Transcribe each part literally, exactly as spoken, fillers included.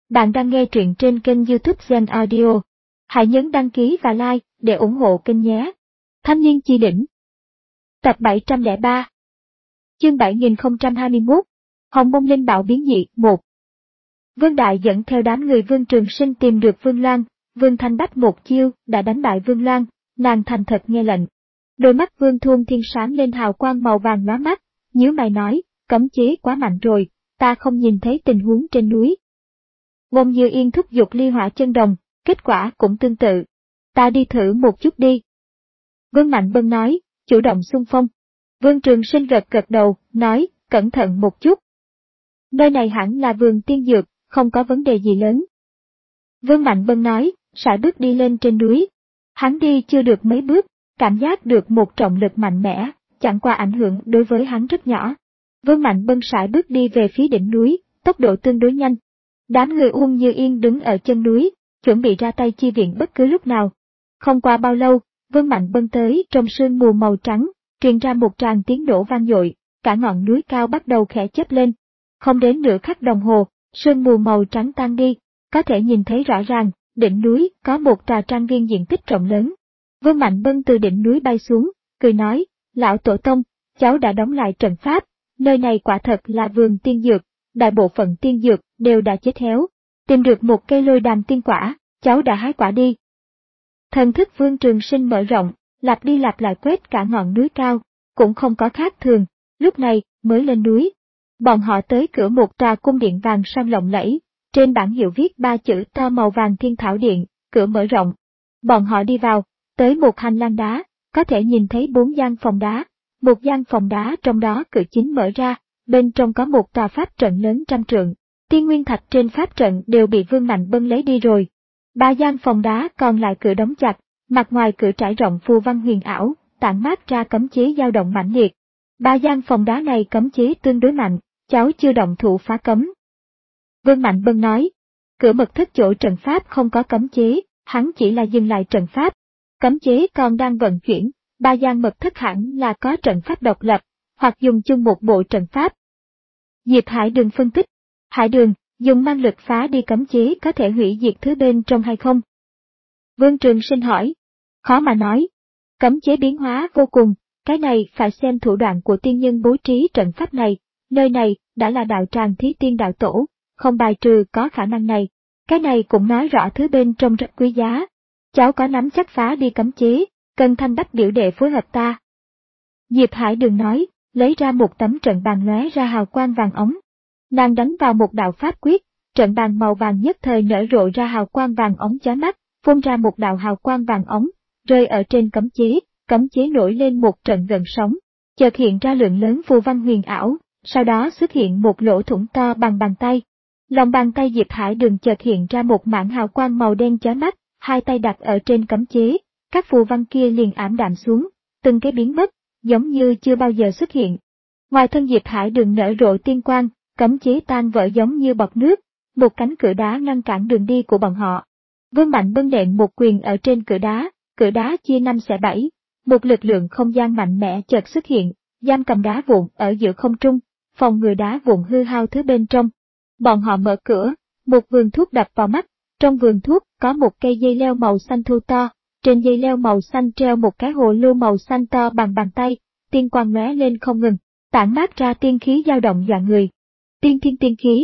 Bạn đang nghe truyện trên kênh YouTube Zen Audio. Hãy nhấn đăng ký và like để ủng hộ kênh nhé. Thanh niên chi đỉnh. Tập bảy trăm lẻ ba. Chương bảy nghìn không trăm hai mươi mốt. Hồng Mông Linh Bảo biến dị một. Vương Đại dẫn theo đám người Vương Trường Sinh tìm được Vương Loan. Vương Thanh Bách một chiêu đã đánh bại Vương Loan, nàng thành thật nghe lệnh. Đôi mắt Vương Thôn Thiên sáng lên hào quang màu vàng lóa mắt, nhíu mày nói, cấm chế quá mạnh rồi, ta không nhìn thấy tình huống trên núi. Ngôn Như Yên thúc giục ly hỏa chân đồng, kết quả cũng tương tự. Ta đi thử một chút đi. Vương Mạnh Bân nói, chủ động xung phong. Vương Trường Sinh gật gật đầu, nói, cẩn thận một chút. Nơi này hẳn là vườn tiên dược, không có vấn đề gì lớn. Vương Mạnh Bân nói, sải bước đi lên trên núi. Hắn đi chưa được mấy bước, cảm giác được một trọng lực mạnh mẽ, chẳng qua ảnh hưởng đối với hắn rất nhỏ. Vương Mạnh Bân sải bước đi về phía đỉnh núi, tốc độ tương đối nhanh. Đám người Uông Như Yên đứng ở chân núi, chuẩn bị ra tay chi viện bất cứ lúc nào. Không qua bao lâu, Vương Mạnh Bân tới trong sương mù màu trắng, truyền ra một tràng tiếng nổ vang dội, cả ngọn núi cao bắt đầu khẽ chớp lên. Không đến nửa khắc đồng hồ, sương mù màu trắng tan đi, có thể nhìn thấy rõ ràng, đỉnh núi có một tòa trang viên diện tích rộng lớn. Vương Mạnh Bân từ đỉnh núi bay xuống, cười nói, lão tổ tông, cháu đã đóng lại trận pháp, nơi này quả thật là vườn tiên dược. Đại bộ phận tiên dược đều đã chết héo, tìm được một cây lôi đàm tiên quả, cháu đã hái quả đi. Thần thức Vương Trường Sinh mở rộng, lặp đi lặp lại quét cả ngọn núi cao, cũng không có khác thường, lúc này mới lên núi. Bọn họ tới cửa một tòa cung điện vàng son lộng lẫy, trên bảng hiệu viết ba chữ to màu vàng Thiên Thảo Điện, cửa mở rộng. Bọn họ đi vào, tới một hành lang đá, có thể nhìn thấy bốn gian phòng đá, một gian phòng đá trong đó cửa chính mở ra. Bên trong có một tòa pháp trận lớn trăm trượng, tiên nguyên thạch trên pháp trận đều bị Vương Mạnh Bân lấy đi rồi. Ba gian phòng đá còn lại cửa đóng chặt, mặt ngoài cửa trải rộng phù văn huyền ảo, tản mát ra cấm chế dao động mãnh liệt. Ba gian phòng đá này cấm chế tương đối mạnh, cháu chưa động thủ phá cấm. Vương Mạnh Bân nói, cửa mật thất chỗ trận pháp không có cấm chế, hắn chỉ là dừng lại trận pháp. Cấm chế còn đang vận chuyển, ba gian mật thất hẳn là có trận pháp độc lập, hoặc dùng chung một bộ trận pháp. Diệp Hải Đường phân tích, Hải Đường, dùng mang lực phá đi cấm chế có thể hủy diệt thứ bên trong hay không? Vương Trường Sinh hỏi, khó mà nói. Cấm chế biến hóa vô cùng, cái này phải xem thủ đoạn của tiên nhân bố trí trận pháp này, nơi này đã là đạo tràng Thí Tiên đạo tổ, không bài trừ có khả năng này. Cái này cũng nói rõ thứ bên trong rất quý giá. Cháu có nắm chắc phá đi cấm chế, cần Thanh Bách biểu đệ phối hợp ta. Diệp Hải Đường nói, lấy ra một tấm trận bàn lóe ra hào quang vàng ống. Nàng đánh vào một đạo pháp quyết, trận bàn màu vàng nhất thời nở rộ ra hào quang vàng ống chói mắt, phun ra một đạo hào quang vàng ống, rơi ở trên cấm chế, cấm chế nổi lên một trận gợn sóng, chợt hiện ra lượng lớn phù văn huyền ảo, sau đó xuất hiện một lỗ thủng to bằng bàn tay. Lòng bàn tay Diệp Hải Đường chợt hiện ra một mảng hào quang màu đen chói mắt, hai tay đặt ở trên cấm chế, các phù văn kia liền ảm đạm xuống, từng cái biến mất, giống như chưa bao giờ xuất hiện. Ngoài thân Diệp Hải Đường nở rộ tiên quang, cấm chế tan vỡ giống như bọt nước, một cánh cửa đá ngăn cản đường đi của bọn họ. Vương Mạnh Bân nện một quyền ở trên cửa đá, cửa đá chia năm xẻ bảy, một lực lượng không gian mạnh mẽ chợt xuất hiện, giam cầm đá vụn ở giữa không trung, phòng ngừa đá vụn hư hao thứ bên trong. Bọn họ mở cửa, một vườn thuốc đập vào mắt, trong vườn thuốc có một cây dây leo màu xanh thu to. Trên dây leo màu xanh treo một cái hồ lô màu xanh to bằng bàn tay, tiên quang lóe lên không ngừng, tản mát ra tiên khí dao động dọa người. Tiên thiên tiên khí.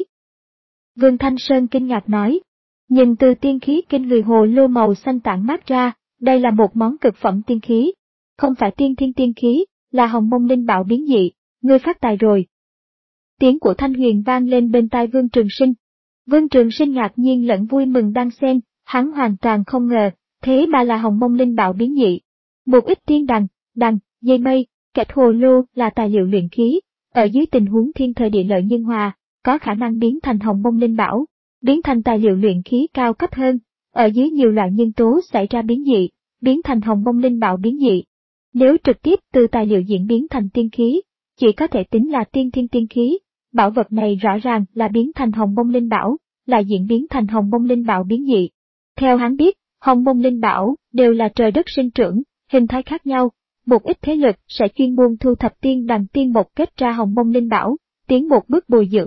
Vương Thanh Sơn kinh ngạc nói, nhìn từ tiên khí kinh người hồ lô màu xanh tản mát ra, đây là một món cực phẩm tiên khí. Không phải tiên thiên tiên khí, là Hồng Mông Linh Bảo biến dị, ngươi phát tài rồi. Tiếng của Thanh Huyền vang lên bên tai Vương Trường Sinh. Vương Trường Sinh ngạc nhiên lẫn vui mừng đan xen, hắn hoàn toàn không ngờ. Thế mà là Hồng Mông Linh Bảo biến dị. Một ít tiên đằng, đằng, dây mây, kẹt hồ lô là tài liệu luyện khí, ở dưới tình huống thiên thời địa lợi nhân hòa, có khả năng biến thành Hồng Mông Linh Bảo, biến thành tài liệu luyện khí cao cấp hơn, ở dưới nhiều loại nhân tố xảy ra biến dị, biến thành Hồng Mông Linh Bảo biến dị. Nếu trực tiếp từ tài liệu diễn biến thành tiên khí, chỉ có thể tính là tiên thiên tiên khí, bảo vật này rõ ràng là biến thành Hồng Mông Linh Bảo, là diễn biến thành Hồng Mông Linh Bảo biến dị. Theo hắn biết, Hồng Mông Linh Bảo đều là trời đất sinh trưởng, hình thái khác nhau, một ít thế lực sẽ chuyên môn thu thập tiên đằng tiên mộc kết ra Hồng Mông Linh Bảo, tiến một bước bồi dưỡng.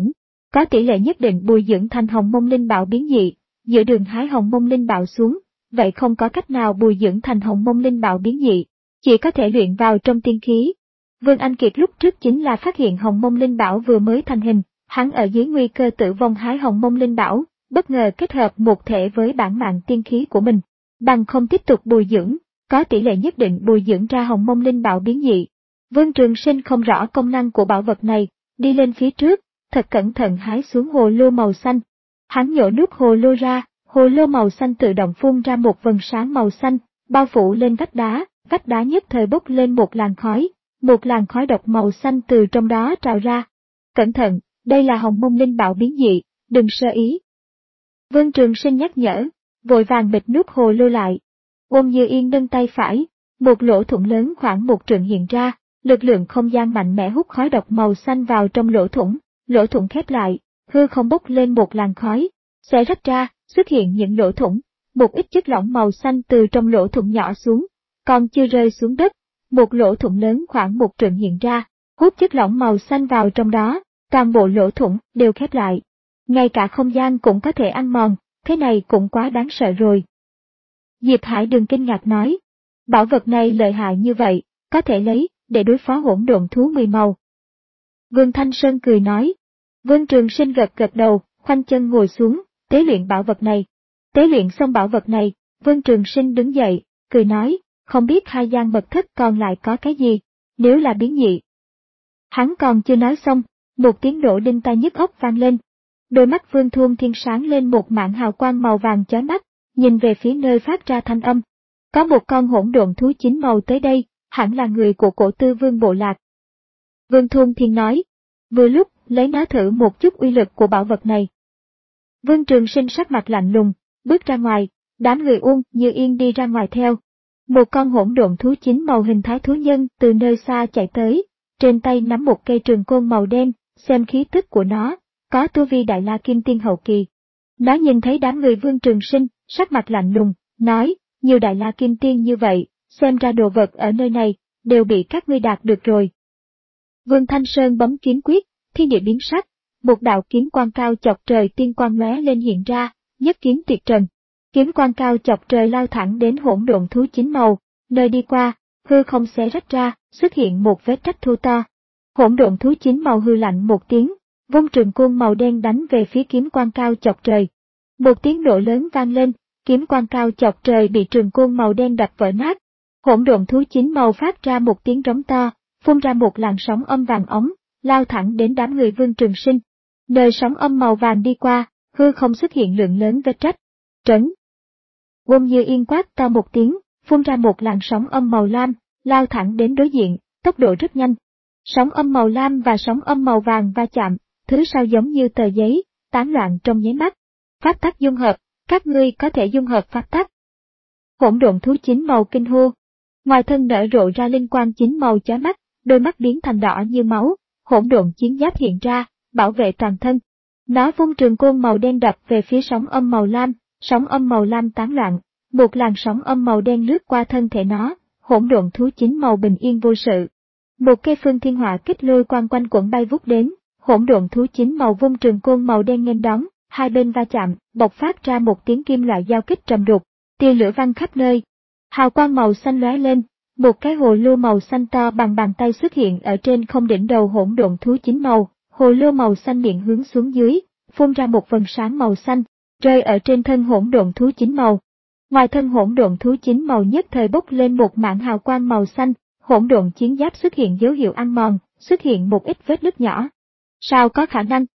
có tỷ lệ nhất định bồi dưỡng thành hồng mông linh bảo biến dị, giữa đường hái hồng mông linh bảo xuống, vậy không có cách nào bồi dưỡng thành hồng mông linh bảo biến dị, chỉ có thể luyện vào trong tiên khí. Vương Anh Kiệt lúc trước chính là phát hiện hồng mông linh bảo vừa mới thành hình, hắn ở dưới nguy cơ tử vong hái hồng mông linh bảo, bất ngờ kết hợp một thể với bản mạng tiên khí của mình, bằng không tiếp tục bồi dưỡng, có tỷ lệ nhất định bồi dưỡng ra hồng mông linh bảo biến dị. Vương Trường Sinh không rõ công năng của bảo vật này, đi lên phía trước, thật cẩn thận hái xuống hồ lô màu xanh. Hắn nhổ nút hồ lô ra, hồ lô màu xanh tự động phun ra một vầng sáng màu xanh, bao phủ lên vách đá, vách đá nhất thời bốc lên một làn khói, một làn khói độc màu xanh từ trong đó trào ra. Cẩn thận, đây là hồng mông linh bảo biến dị, đừng sơ ý. Vương Trường Sinh nhắc nhở, vội vàng bịt nút hồ lô lại. Ôn Như Yên nâng tay phải, một lỗ thủng lớn khoảng một trượng hiện ra, lực lượng không gian mạnh mẽ hút khói độc màu xanh vào trong lỗ thủng, lỗ thủng khép lại, hư không bốc lên một làn khói, xé rách ra, xuất hiện những lỗ thủng, một ít chất lỏng màu xanh từ trong lỗ thủng nhỏ xuống, còn chưa rơi xuống đất, một lỗ thủng lớn khoảng một trượng hiện ra, hút chất lỏng màu xanh vào trong đó, toàn bộ lỗ thủng đều khép lại. Ngay cả không gian cũng có thể ăn mòn, thế này cũng quá đáng sợ rồi. Diệp Hải Đường kinh ngạc nói, bảo vật này lợi hại như vậy, có thể lấy, để đối phó hỗn độn thú mười màu. Vương Thanh Sơn cười nói, Vương Trường Sinh gật gật đầu, khoanh chân ngồi xuống, tế luyện bảo vật này. Tế luyện xong bảo vật này, Vương Trường Sinh đứng dậy, cười nói, không biết hai gian mật thất còn lại có cái gì, nếu là biến dị. Hắn còn chưa nói xong, một tiếng nổ đinh tai nhức óc vang lên. Đôi mắt Vương Thuôn Thiên sáng lên một mảng hào quang màu vàng chói mắt, nhìn về phía nơi phát ra thanh âm. Có một con hỗn độn thú chín màu tới đây, hẳn là người của cổ tư vương bộ lạc. Vương Thuôn Thiên nói, vừa lúc lấy nó thử một chút uy lực của bảo vật này. Vương Trường Sinh sắc mặt lạnh lùng, bước ra ngoài, đám người Uông Như Yên đi ra ngoài theo. Một con hỗn độn thú chín màu hình thái thú nhân từ nơi xa chạy tới, trên tay nắm một cây trường côn màu đen, xem khí tức của nó, có tu vi Đại La Kim Tiên hậu kỳ. Nó nhìn thấy đám người Vương Trường Sinh, sắc mặt lạnh lùng, nói, nhiều Đại La Kim Tiên như vậy, xem ra đồ vật ở nơi này, đều bị các ngươi đạt được rồi. Vương Thanh Sơn bấm kiếm quyết, thiên địa biến sắc, một đạo kiếm quang cao chọc trời tiên quang lóe lên hiện ra, nhất kiếm tuyệt trần. Kiếm quang cao chọc trời lao thẳng đến hỗn độn thú chín màu, nơi đi qua, hư không xé rách ra, xuất hiện một vết rách thô to. Hỗn độn thú chín màu hư lạnh một tiếng, vung trường côn màu đen đánh về phía kiếm quang cao chọc trời. Một tiếng nổ lớn vang lên, kiếm quang cao chọc trời bị trường côn màu đen đập vỡ nát. Hỗn độn thú chín màu phát ra một tiếng rống to, phun ra một làn sóng âm vàng ống, lao thẳng đến đám người Vương Trường Sinh. Nơi sóng âm màu vàng đi qua, hư không xuất hiện lượng lớn vết rách. Trấn. Ôn Như Yên quát to một tiếng, phun ra một làn sóng âm màu lam, lao thẳng đến đối diện, tốc độ rất nhanh. Sóng âm màu lam và sóng âm màu vàng va chạm, thứ sau giống như tờ giấy, tán loạn trong nháy mắt. Pháp tắc dung hợp, các ngươi có thể dung hợp pháp tắc. Hỗn độn thú chín màu kinh hô. Ngoài thân nở rộ ra linh quang chín màu chói mắt, đôi mắt biến thành đỏ như máu, hỗn độn chiến giáp hiện ra, bảo vệ toàn thân. Nó vung trường côn màu đen đập về phía sóng âm màu lam, sóng âm màu lam tán loạn, một làn sóng âm màu đen lướt qua thân thể nó, hỗn độn thú chín màu bình yên vô sự. Một cây phương thiên hỏa kích lôi quang quanh quẩn bay vút đến, hỗn độn thú chín màu vung trường côn màu đen nghênh đón, hai bên va chạm, bộc phát ra một tiếng kim loại giao kích trầm đục, tia lửa văng khắp nơi. Hào quang màu xanh lóe lên, một cái hồ lô màu xanh to bằng bàn tay xuất hiện ở trên không đỉnh đầu hỗn độn thú chín màu, hồ lô màu xanh miệng hướng xuống dưới, phun ra một vầng sáng màu xanh, rơi ở trên thân hỗn độn thú chín màu. Ngoài thân hỗn độn thú chín màu nhất thời bốc lên một mảng hào quang màu xanh, hỗn độn chiến giáp xuất hiện dấu hiệu ăn mòn, xuất hiện một ít vết nứt nhỏ. Sao có khả năng?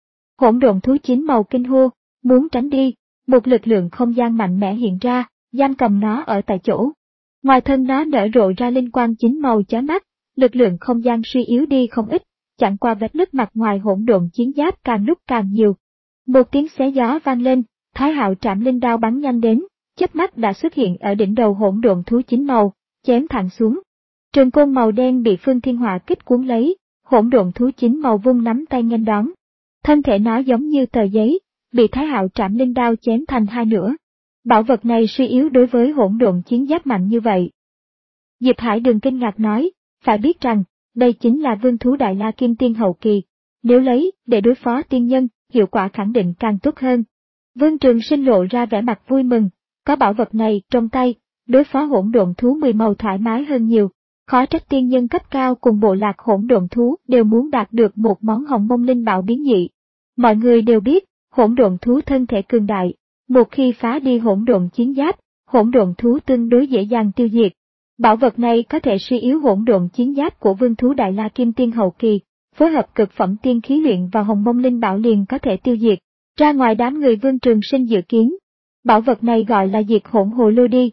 Hỗn độn thú chín màu kinh hô, muốn tránh đi, một lực lượng không gian mạnh mẽ hiện ra, giam cầm nó ở tại chỗ. Ngoài thân nó nở rộ ra linh quang chín màu chói mắt, lực lượng không gian suy yếu đi không ít, chẳng qua vết nứt mặt ngoài hỗn độn chiến giáp càng lúc càng nhiều. Một tiếng xé gió vang lên, Thái Hạo Trảm Linh đao bắn nhanh đến, chớp mắt đã xuất hiện ở đỉnh đầu hỗn độn thú chín màu, chém thẳng xuống. Trường côn màu đen bị Phương Thiên Hỏa kích cuốn lấy, hỗn độn thú chín màu vung nắm tay nghênh đón. Thân thể nó giống như tờ giấy, bị Thái Hạo Trảm Linh đao chém thành hai nửa. Bảo vật này suy yếu đối với hỗn độn chiến giáp mạnh như vậy. Diệp Hải Đường kinh ngạc nói, phải biết rằng, đây chính là vương thú Đại La Kim Tiên hậu kỳ, nếu lấy để đối phó tiên nhân, hiệu quả khẳng định càng tốt hơn. Vương Trường Sinh lộ ra vẻ mặt vui mừng, có bảo vật này trong tay, đối phó hỗn độn thú mười màu thoải mái hơn nhiều. Khó trách tiên nhân cấp cao cùng bộ lạc hỗn độn thú đều muốn đạt được một món hồng mông linh bảo biến dị. Mọi người đều biết, hỗn độn thú thân thể cường đại, một khi phá đi hỗn độn chiến giáp, hỗn độn thú tương đối dễ dàng tiêu diệt. Bảo vật này có thể suy yếu hỗn độn chiến giáp của vương thú Đại La Kim Tiên hậu kỳ, phối hợp cực phẩm tiên khí luyện vào hồng mông linh bảo liền có thể tiêu diệt. Ra ngoài đám người Vương Trường Sinh dự kiến, bảo vật này gọi là diệt hỗn hồ lô đi.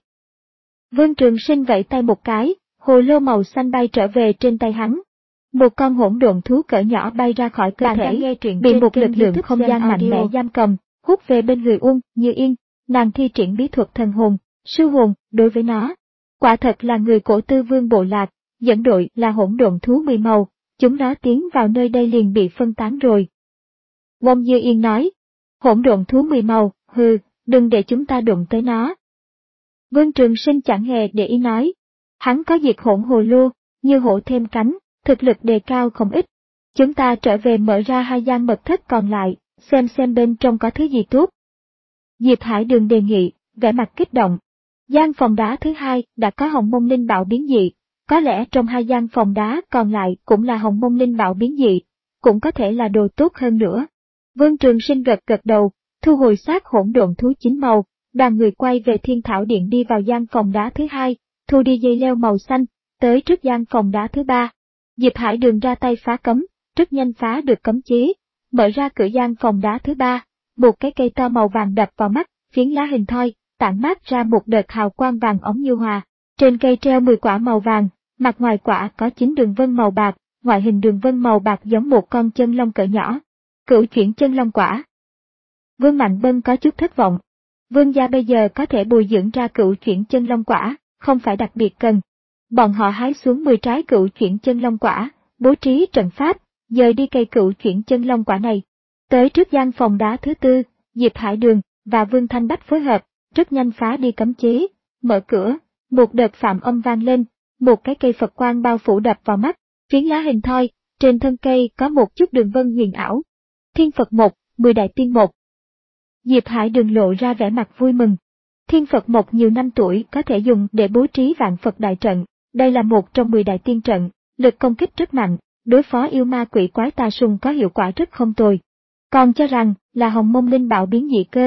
Vương Trường Sinh vẫy tay một cái, hồ lô màu xanh bay trở về trên tay hắn. Một con hỗn độn thú cỡ nhỏ bay ra khỏi cơ thể, bị một lực lượng không gian mạnh mẽ giam cầm, hút về bên người Uông Như Yên. Nàng thi triển bí thuật thần hồn, sư hồn đối với nó. Quả thật là người cổ tư vương bộ lạc, dẫn đội là hỗn độn thú mười màu, chúng nó tiến vào nơi đây liền bị phân tán rồi. Uông Như Yên nói, hỗn độn thú mười màu, hừ, đừng để chúng ta đụng tới nó. Vương Trường Sinh chẳng hề để ý nói, hắn có diệt hỗn hồ lô, như hổ thêm cánh, thực lực đề cao không ít. Chúng ta trở về mở ra hai gian mật thất còn lại, xem xem bên trong có thứ gì tốt. Diệp Hải Đường đề nghị, vẻ mặt kích động. Gian phòng đá thứ hai đã có hồng mông linh bảo biến dị, có lẽ trong hai gian phòng đá còn lại cũng là hồng mông linh bảo biến dị, cũng có thể là đồ tốt hơn nữa. Vương Trường Sinh gật gật đầu, thu hồi xác hỗn độn thú chín màu, đoàn người quay về Thiên Thảo Điện đi vào gian phòng đá thứ hai, thu đi dây leo màu xanh, tới trước gian phòng đá thứ ba. Diệp Hải Đường ra tay phá cấm, rất nhanh phá được cấm chế, mở ra cửa gian phòng đá thứ ba, một cái cây to màu vàng đập vào mắt, phiến lá hình thoi, tản mát ra một đợt hào quang vàng óng như hòa. Trên cây treo mười quả màu vàng, mặt ngoài quả có chín đường vân màu bạc, ngoại hình đường vân màu bạc giống một con chân long cỡ nhỏ. Cửu chuyển chân long quả. Vương Mạnh Bân có chút thất vọng. Vương gia bây giờ có thể bồi dưỡng ra cửu chuyển chân long quả, không phải đặc biệt cần. Bọn họ hái xuống mười trái cửu chuyển chân long quả, bố trí trận pháp, dời đi cây cửu chuyển chân long quả này. Tới trước gian phòng đá thứ tư, Diệp Hải Đường và Vương Thanh Bách phối hợp, rất nhanh phá đi cấm chế, mở cửa, một đợt phạm âm vang lên, một cái cây Phật quang bao phủ đập vào mắt, phiến lá hình thoi, trên thân cây có một chút đường vân huyền ảo. Thiên Phật một, mười đại tiên một. Diệp Hải Đường lộ ra vẻ mặt vui mừng. Thiên Phật một nhiều năm tuổi có thể dùng để bố trí vạn Phật đại trận, đây là một trong mười đại tiên trận, lực công kích rất mạnh, đối phó yêu ma quỷ quái tà sùng có hiệu quả rất không tồi. Còn cho rằng là hồng mông linh bảo biến dị cơ.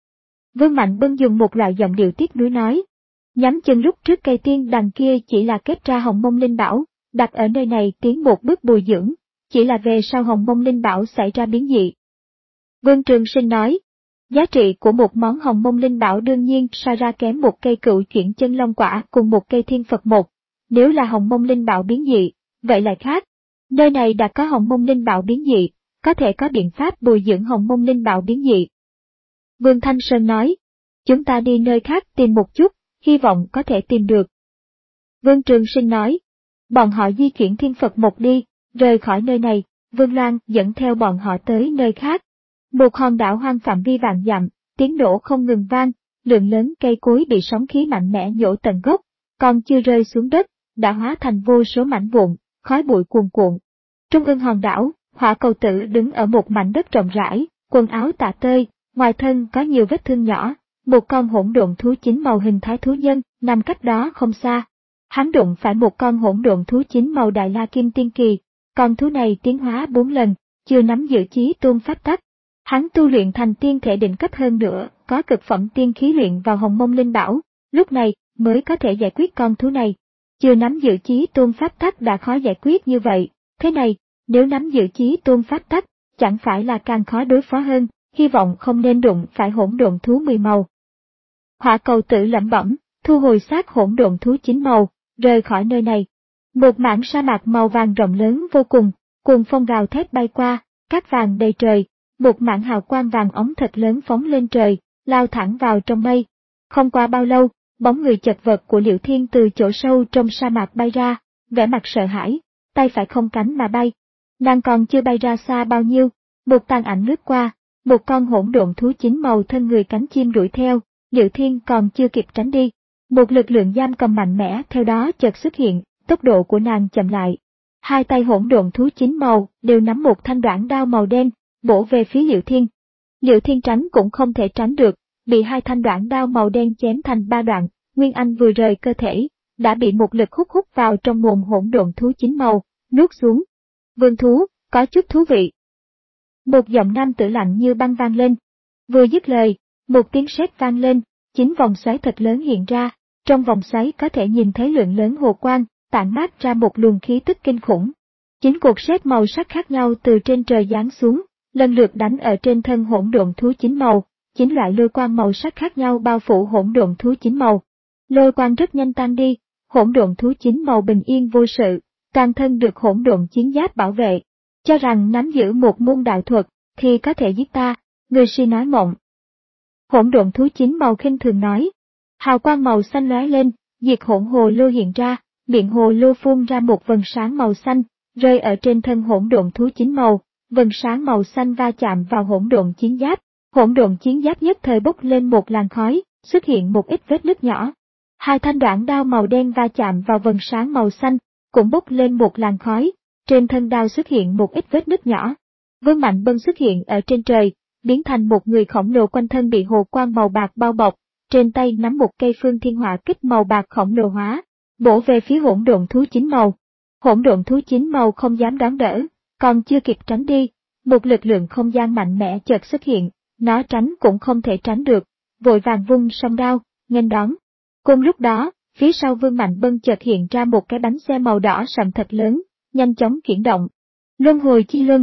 Vương Mạnh Bân dùng một loại giọng điệu tiếc nuối nói, nhắm chân lúc trước cây tiên đằng kia chỉ là kết ra hồng mông linh bảo, đặt ở nơi này tiến một bước bồi dưỡng, chỉ là về sau hồng mông linh bảo xảy ra biến dị. Vương Trường Sinh nói, giá trị của một món hồng mông linh bảo đương nhiên so ra kém một cây cựu chuyển chân long quả cùng một cây thiên Phật một, nếu là hồng mông linh bảo biến dị, vậy lại khác. Nơi này đã có hồng mông linh bảo biến dị, có thể có biện pháp bồi dưỡng hồng mông linh bảo biến dị. Vương Thanh Sơn nói, chúng ta đi nơi khác tìm một chút, hy vọng có thể tìm được. Vương Trường Sinh nói, bọn họ di chuyển thiên Phật một đi, rời khỏi nơi này, Vương Loan dẫn theo bọn họ tới nơi khác. Một hòn đảo hoang phạm vi vạn dặm, tiếng nổ không ngừng vang, lượng lớn cây cối bị sóng khí mạnh mẽ nhổ tận gốc, còn chưa rơi xuống đất, đã hóa thành vô số mảnh vụn, khói bụi cuồn cuộn. Trung ương hòn đảo, Hỏa Cầu Tử đứng ở một mảnh đất rộng rãi, quần áo tả tơi, ngoài thân có nhiều vết thương nhỏ, một con hỗn độn thú chín màu hình thái thú nhân nằm cách đó không xa. Hắn đụng phải một con hỗn độn thú chín màu Đại La Kim Tiên kỳ, con thú này tiến hóa bốn lần, chưa nắm giữ chí tôn pháp tắc. Hắn tu luyện thành tiên thể đỉnh cấp hơn nữa, có cực phẩm tiên khí luyện vào hồng mông linh bảo, lúc này mới có thể giải quyết con thú này. Chưa nắm giữ chí tôn pháp tắc đã khó giải quyết như vậy, thế này, nếu nắm giữ chí tôn pháp tắc, chẳng phải là càng khó đối phó hơn, hy vọng không nên đụng phải hỗn độn thú mười màu. Hỏa Cầu Tử lẩm bẩm, thu hồi xác hỗn độn thú chín màu, rời khỏi nơi này. Một mảng sa mạc màu vàng rộng lớn vô cùng, cuồng phong gào thét bay qua, cát vàng đầy trời. Một mảng hào quang vàng óng thật lớn phóng lên trời, lao thẳng vào trong mây. Không qua bao lâu, bóng người chật vật của Liễu Thiên từ chỗ sâu trong sa mạc bay ra, vẻ mặt sợ hãi, tay phải không cánh mà bay. Nàng còn chưa bay ra xa bao nhiêu, một tàn ảnh lướt qua, một con hỗn độn thú chín màu thân người cánh chim đuổi theo, Liễu Thiên còn chưa kịp tránh đi. Một lực lượng giam cầm mạnh mẽ theo đó chợt xuất hiện, tốc độ của nàng chậm lại. Hai tay hỗn độn thú chín màu đều nắm một thanh đoạn đao màu đen, bổ về phía Liệu Thiên. Liệu Thiên tránh cũng không thể tránh được, bị hai thanh đoạn đao màu đen chém thành ba đoạn, Nguyên Anh vừa rời cơ thể, đã bị một lực hút hút vào trong mồm hỗn độn thú chín màu, nuốt xuống. Vương thú, có chút thú vị. Một giọng nam tử lạnh như băng vang lên. Vừa dứt lời, một tiếng sét vang lên, chín vòng xoáy thật lớn hiện ra, trong vòng xoáy có thể nhìn thấy lượng lớn hồ quang, tản mát ra một luồng khí tức kinh khủng. Chín cột sét màu sắc khác nhau từ trên trời giáng xuống, lần lượt đánh ở trên thân hỗn độn thú chín màu, chín loại lôi quang màu sắc khác nhau bao phủ hỗn độn thú chín màu. Lôi quang rất nhanh tan đi, hỗn độn thú chín màu bình yên vô sự, toàn thân được hỗn độn chiến giáp bảo vệ. Cho rằng nắm giữ một môn đạo thuật, thì có thể giết ta, người si nói mộng. Hỗn độn thú chín màu khinh thường nói. Hào quang màu xanh lóe lên, diệt hỗn hồ lô hiện ra, miệng hồ lô phun ra một vầng sáng màu xanh, rơi ở trên thân hỗn độn thú chín màu, vầng sáng màu xanh va chạm vào hỗn độn chiến giáp, hỗn độn chiến giáp nhất thời bốc lên một làn khói, xuất hiện một ít vết nứt nhỏ. Hai thanh đoạn đao màu đen va chạm vào vầng sáng màu xanh, cũng bốc lên một làn khói, trên thân đao xuất hiện một ít vết nứt nhỏ. Vương Mạnh Bân xuất hiện ở trên trời, biến thành một người khổng lồ quanh thân bị hồ quang màu bạc bao bọc, trên tay nắm một cây phương thiên hỏa kích màu bạc khổng lồ hóa, bổ về phía hỗn độn thú chín màu. Hỗn độn thú chín màu không dám đón đỡ, còn chưa kịp tránh đi, một lực lượng không gian mạnh mẽ chợt xuất hiện, nó tránh cũng không thể tránh được, vội vàng vung song đao, nghênh đón. Cùng lúc đó, phía sau Vương Mạnh Bân chợt hiện ra một cái bánh xe màu đỏ sậm thật lớn, nhanh chóng chuyển động. Luân hồi chi luân.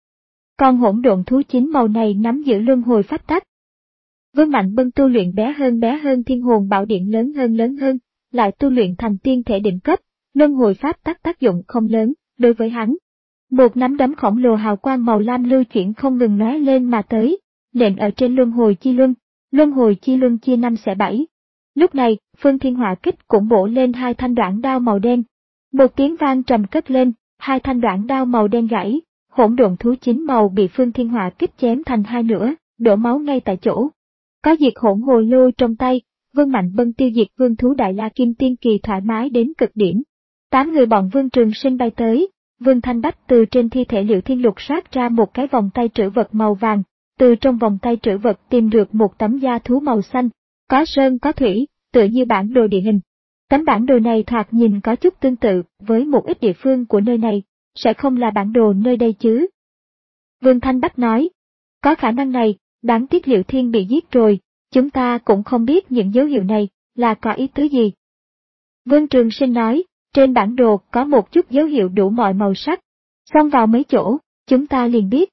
Con hỗn độn thú chín màu này nắm giữ luân hồi pháp tắc. Vương Mạnh Bân tu luyện bé hơn bé hơn thiên hồn bảo điện lớn hơn lớn hơn, lại tu luyện thành tiên thể đỉnh cấp, luân hồi pháp tắc tác dụng không lớn đối với hắn. Một nắm đấm khổng lồ hào quang màu lam lưu chuyển không ngừng lóe lên mà tới, nện ở trên luân hồi chi luân, luân hồi chi luân chia năm xẻ bảy. Lúc này, phương thiên hỏa kích cũng bổ lên hai thanh đoạn đao màu đen. Một tiếng vang trầm cất lên, hai thanh đoạn đao màu đen gãy, hỗn độn thú chín màu bị phương thiên hỏa kích chém thành hai nửa, đổ máu ngay tại chỗ. Có diệt hỗn hồ lô trong tay, Vương Mạnh Bân tiêu diệt vương thú Đại La Kim Tiên Kỳ thoải mái đến cực điểm. Tám người bọn Vương Trường Sinh bay tới, Vương Thanh Bách từ trên thi thể Liệu Thiên lục soát ra một cái vòng tay trữ vật màu vàng, từ trong vòng tay trữ vật tìm được một tấm da thú màu xanh, có sơn có thủy, tựa như bản đồ địa hình. Tấm bản đồ này thoạt nhìn có chút tương tự với một ít địa phương của nơi này, sẽ không là bản đồ nơi đây chứ? Vương Thanh Bách nói, có khả năng này, đáng tiếc Liệu Thiên bị giết rồi, chúng ta cũng không biết những dấu hiệu này là có ý tứ gì. Vương Trường Sinh nói, trên bản đồ có một chút dấu hiệu đủ mọi màu sắc, xông vào mấy chỗ, chúng ta liền biết.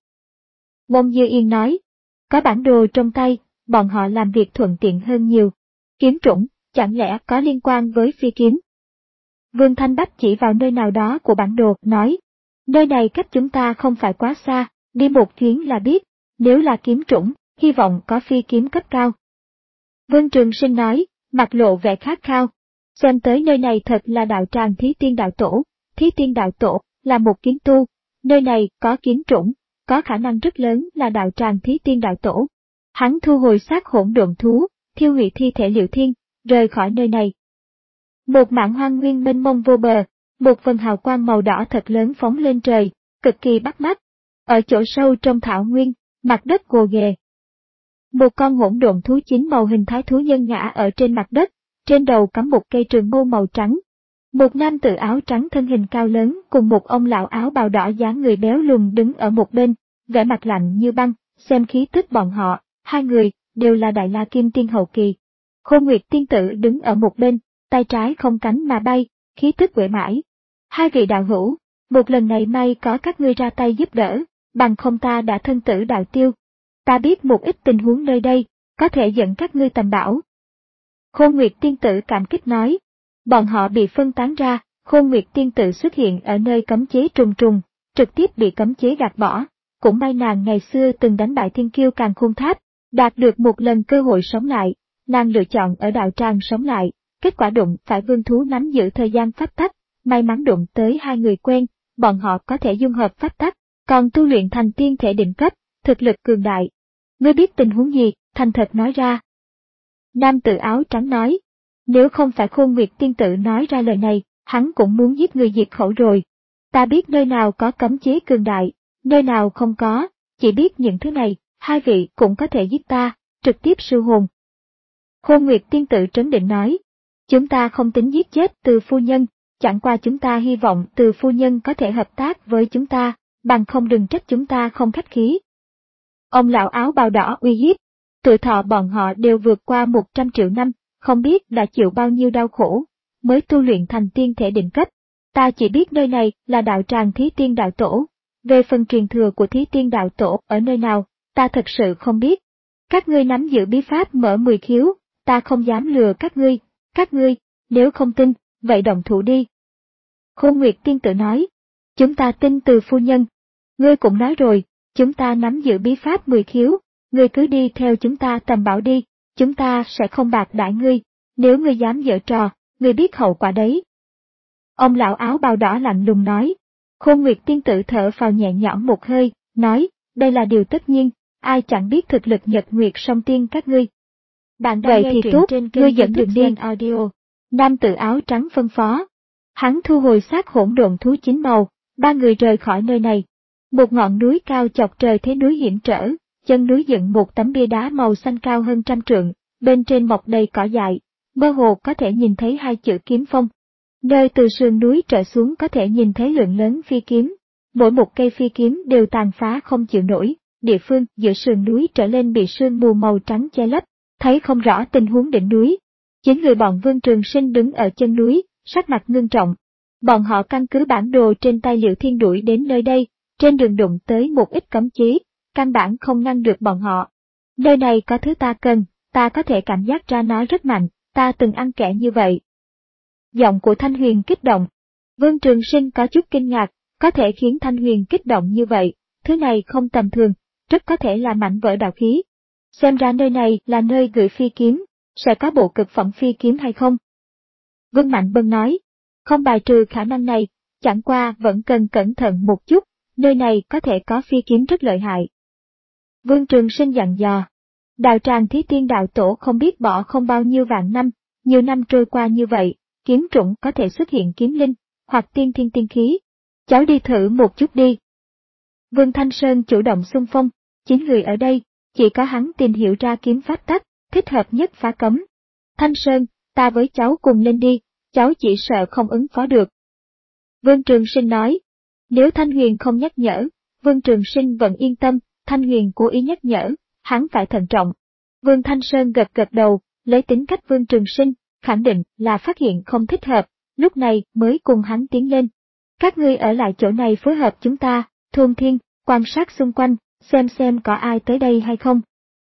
Bông Dư Yên nói, có bản đồ trong tay, bọn họ làm việc thuận tiện hơn nhiều. Kiếm trũng, chẳng lẽ có liên quan với phi kiếm? Vương Thanh Bách chỉ vào nơi nào đó của bản đồ, nói, nơi này cách chúng ta không phải quá xa, đi một chuyến là biết, nếu là kiếm trũng, hy vọng có phi kiếm cấp cao. Vương Trường Sinh nói, mặt lộ vẻ khát khao, xem tới nơi này thật là đạo tràng Thí Tiên Đạo Tổ, Thí Tiên Đạo Tổ là một kiếm tu, nơi này có kiếm trũng, có khả năng rất lớn là đạo tràng Thí Tiên Đạo Tổ. Hắn thu hồi xác hỗn độn thú, thiêu hủy thi thể Liệu Thiên, rời khỏi nơi này. Một mảng hoang nguyên mênh mông vô bờ, một phần hào quang màu đỏ thật lớn phóng lên trời, cực kỳ bắt mắt. Ở chỗ sâu trong thảo nguyên, mặt đất gồ ghề. Một con hỗn độn thú chín màu hình thái thú nhân ngã ở trên mặt đất, trên đầu cắm một cây trường mâu màu trắng. Một nam tử áo trắng thân hình cao lớn cùng một ông lão áo bào đỏ dáng người béo lùn đứng ở một bên, vẻ mặt lạnh như băng, xem khí tức bọn họ, hai người đều là Đại La Kim Tiên hậu kỳ. Khôn Nguyệt tiên tử đứng ở một bên, tay trái không cánh mà bay, khí tức uể mãi. Hai vị đạo hữu, một lần này may có các ngươi ra tay giúp đỡ, bằng không ta đã thân tử đạo tiêu. Ta biết một ít tình huống nơi đây, có thể dẫn các ngươi tầm bảo. Khôn Nguyệt tiên tử cảm kích nói. Bọn họ bị phân tán ra, Khôn Nguyệt tiên tử xuất hiện ở nơi cấm chế trùng trùng, trực tiếp bị cấm chế gạt bỏ. Cũng may nàng ngày xưa từng đánh bại thiên kiêu Càn Khôn Tháp, đạt được một lần cơ hội sống lại, nàng lựa chọn ở đạo tràng sống lại, kết quả đụng phải vương thú nắm giữ thời gian pháp tắc, may mắn đụng tới hai người quen, bọn họ có thể dung hợp pháp tắc, còn tu luyện thành tiên thể đỉnh cấp, thực lực cường đại. Ngươi biết tình huống gì, thành thật nói ra. Nam tử áo trắng nói, nếu không phải Khôn Nguyệt tiên tử nói ra lời này, hắn cũng muốn giết người diệt khẩu rồi. Ta biết nơi nào có cấm chế cường đại, nơi nào không có, chỉ biết những thứ này, hai vị cũng có thể giết ta, trực tiếp siêu hồn. Hôn Nguyệt tiên tử trấn định nói, chúng ta không tính giết chết Từ phu nhân, chẳng qua chúng ta hy vọng Từ phu nhân có thể hợp tác với chúng ta, bằng không đừng trách chúng ta không khách khí. Ông lão áo bào đỏ uy hiếp, tuổi thọ bọn họ đều vượt qua một trăm triệu năm, không biết đã chịu bao nhiêu đau khổ, mới tu luyện thành tiên thể định cấp. Ta chỉ biết nơi này là đạo tràng Thí Tiên Đạo Tổ, về phần truyền thừa của Thí Tiên Đạo Tổ ở nơi nào, ta thật sự không biết. Các ngươi nắm giữ bí pháp mở mười khiếu, ta không dám lừa các ngươi, các ngươi, nếu không tin, vậy động thủ đi. Khôn Nguyệt tiên tử nói, chúng ta tin Từ phu nhân. Ngươi cũng nói rồi, chúng ta nắm giữ bí pháp mười khiếu, ngươi cứ đi theo chúng ta tầm bảo đi, chúng ta sẽ không bạc đãi ngươi, nếu ngươi dám giở trò, ngươi biết hậu quả đấy. Ông lão áo bào đỏ lạnh lùng nói. Khôn Nguyệt tiên tử thở phào nhẹ nhõm một hơi, nói, đây là điều tất nhiên, ai chẳng biết thực lực Nhật Nguyệt song tiên các ngươi. Bạn vậy thì tốt, ngươi dẫn đường đi. Audio. Nam tử áo trắng phân phó. Hắn thu hồi xác hỗn độn thú chín màu, ba người rời khỏi nơi này. Một ngọn núi cao chọc trời thế núi hiểm trở, chân núi dựng một tấm bia đá màu xanh cao hơn trăm trượng, bên trên mọc đầy cỏ dại, mơ hồ có thể nhìn thấy hai chữ Kiếm Phong. Nơi từ sườn núi trở xuống có thể nhìn thấy lượng lớn phi kiếm, mỗi một cây phi kiếm đều tàn phá không chịu nổi, địa phương giữa sườn núi trở lên bị sương mù màu trắng che lấp, thấy không rõ tình huống đỉnh núi. Chính người bọn Vương Trường Sinh đứng ở chân núi, sắc mặt ngưng trọng. Bọn họ căn cứ bản đồ trên tay Liễu Thiên đuổi đến nơi đây, trên đường đụng tới một ít cấm chế, căn bản không ngăn được bọn họ. Nơi này có thứ ta cần, ta có thể cảm giác ra nó rất mạnh, ta từng ăn kẻ như vậy. Giọng của Thanh Huyền kích động. Vương Trường Sinh có chút kinh ngạc, có thể khiến Thanh Huyền kích động như vậy, thứ này không tầm thường, rất có thể là mảnh vỡ đạo khí. Xem ra nơi này là nơi gửi phi kiếm, sẽ có bộ cực phẩm phi kiếm hay không? Vương Mạnh Bân nói, không bài trừ khả năng này, chẳng qua vẫn cần cẩn thận một chút, nơi này có thể có phi kiếm rất lợi hại. Vương Trường Sinh dặn dò, đạo tràng Thí Tiên Đạo Tổ không biết bỏ không bao nhiêu vạn năm, nhiều năm trôi qua như vậy, kiếm trũng có thể xuất hiện kiếm linh, hoặc tiên thiên tiên khí. Cháu đi thử một chút đi. Vương Thanh Sơn chủ động xung phong, chính người ở đây, chỉ có hắn tìm hiểu ra kiếm pháp tắc, thích hợp nhất phá cấm. Thanh Sơn, ta với cháu cùng lên đi, cháu chỉ sợ không ứng phó được. Vương Trường Sinh nói, nếu Thanh Huyền không nhắc nhở, Vương Trường Sinh vẫn yên tâm, Thanh Huyền cố ý nhắc nhở, hắn phải thận trọng. Vương Thanh Sơn gật gật đầu, lấy tính cách Vương Trường Sinh, khẳng định là phát hiện không thích hợp, lúc này mới cùng hắn tiến lên. Các ngươi ở lại chỗ này phối hợp chúng ta, Thôn Thiên, quan sát xung quanh, xem xem có ai tới đây hay không.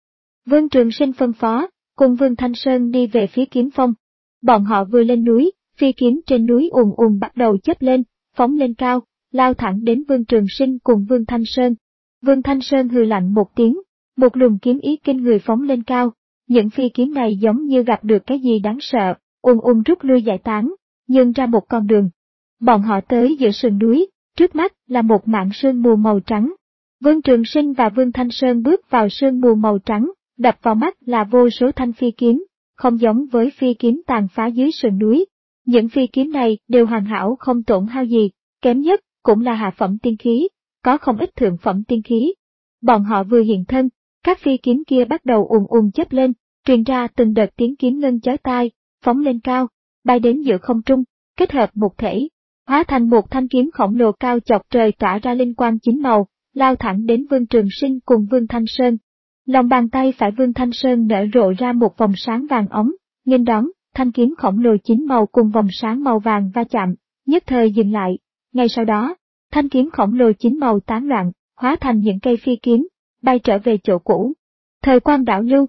Vương Trường Sinh phân phó, cùng Vương Thanh Sơn đi về phía Kiếm Phong. Bọn họ vừa lên núi, phi kiếm trên núi ùn ùn bắt đầu chớp lên, phóng lên cao, lao thẳng đến Vương Trường Sinh cùng Vương Thanh Sơn. Vương Thanh Sơn hừ lạnh một tiếng, một luồng kiếm ý kinh người phóng lên cao. Những phi kiếm này giống như gặp được cái gì đáng sợ, ùn ùn rút lui giải tán, nhường ra một con đường. Bọn họ tới giữa sườn núi, trước mắt là một mảng sương mù màu trắng. Vương Trường Sinh và Vương Thanh Sơn bước vào sương mù màu trắng, đập vào mắt là vô số thanh phi kiếm, không giống với phi kiếm tàn phá dưới sườn núi. Những phi kiếm này đều hoàn hảo không tổn hao gì, kém nhất cũng là hạ phẩm tiên khí, có không ít thượng phẩm tiên khí. Bọn họ vừa hiện thân, các phi kiếm kia bắt đầu ùn ùn chớp lên, truyền ra từng đợt tiếng kiếm ngân chói tai, phóng lên cao, bay đến giữa không trung, kết hợp một thể, hóa thành một thanh kiếm khổng lồ cao chọc trời tỏa ra linh quang chín màu, lao thẳng đến Vương Trường Sinh cùng Vương Thanh Sơn. Lòng bàn tay phải Vương Thanh Sơn nở rộ ra một vòng sáng vàng óng, nghênh đón, thanh kiếm khổng lồ chín màu cùng vòng sáng màu vàng va chạm, nhất thời dừng lại. Ngay sau đó, thanh kiếm khổng lồ chín màu tán loạn, hóa thành những cây phi kiếm, bay trở về chỗ cũ. Thời quang đảo lưu.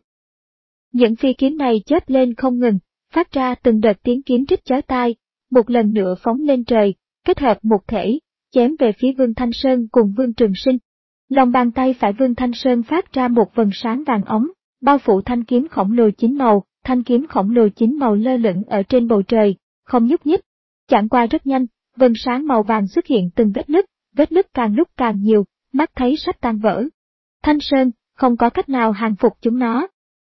Những phi kiếm này chớp lên không ngừng, phát ra từng đợt tiếng kiếm rít chói tai, một lần nữa phóng lên trời, kết hợp một thể, chém về phía Vương Thanh Sơn cùng Vương Trường Sinh. Lòng bàn tay phải Vương Thanh Sơn phát ra một vầng sáng vàng óng, bao phủ thanh kiếm khổng lồ chín màu, thanh kiếm khổng lồ chín màu lơ lửng ở trên bầu trời, không nhúc nhích. Chẳng qua rất nhanh, vầng sáng màu vàng xuất hiện từng vết nứt, vết nứt càng lúc càng nhiều, mắt thấy sắp tan vỡ. Thanh Sơn, không có cách nào hàng phục chúng nó.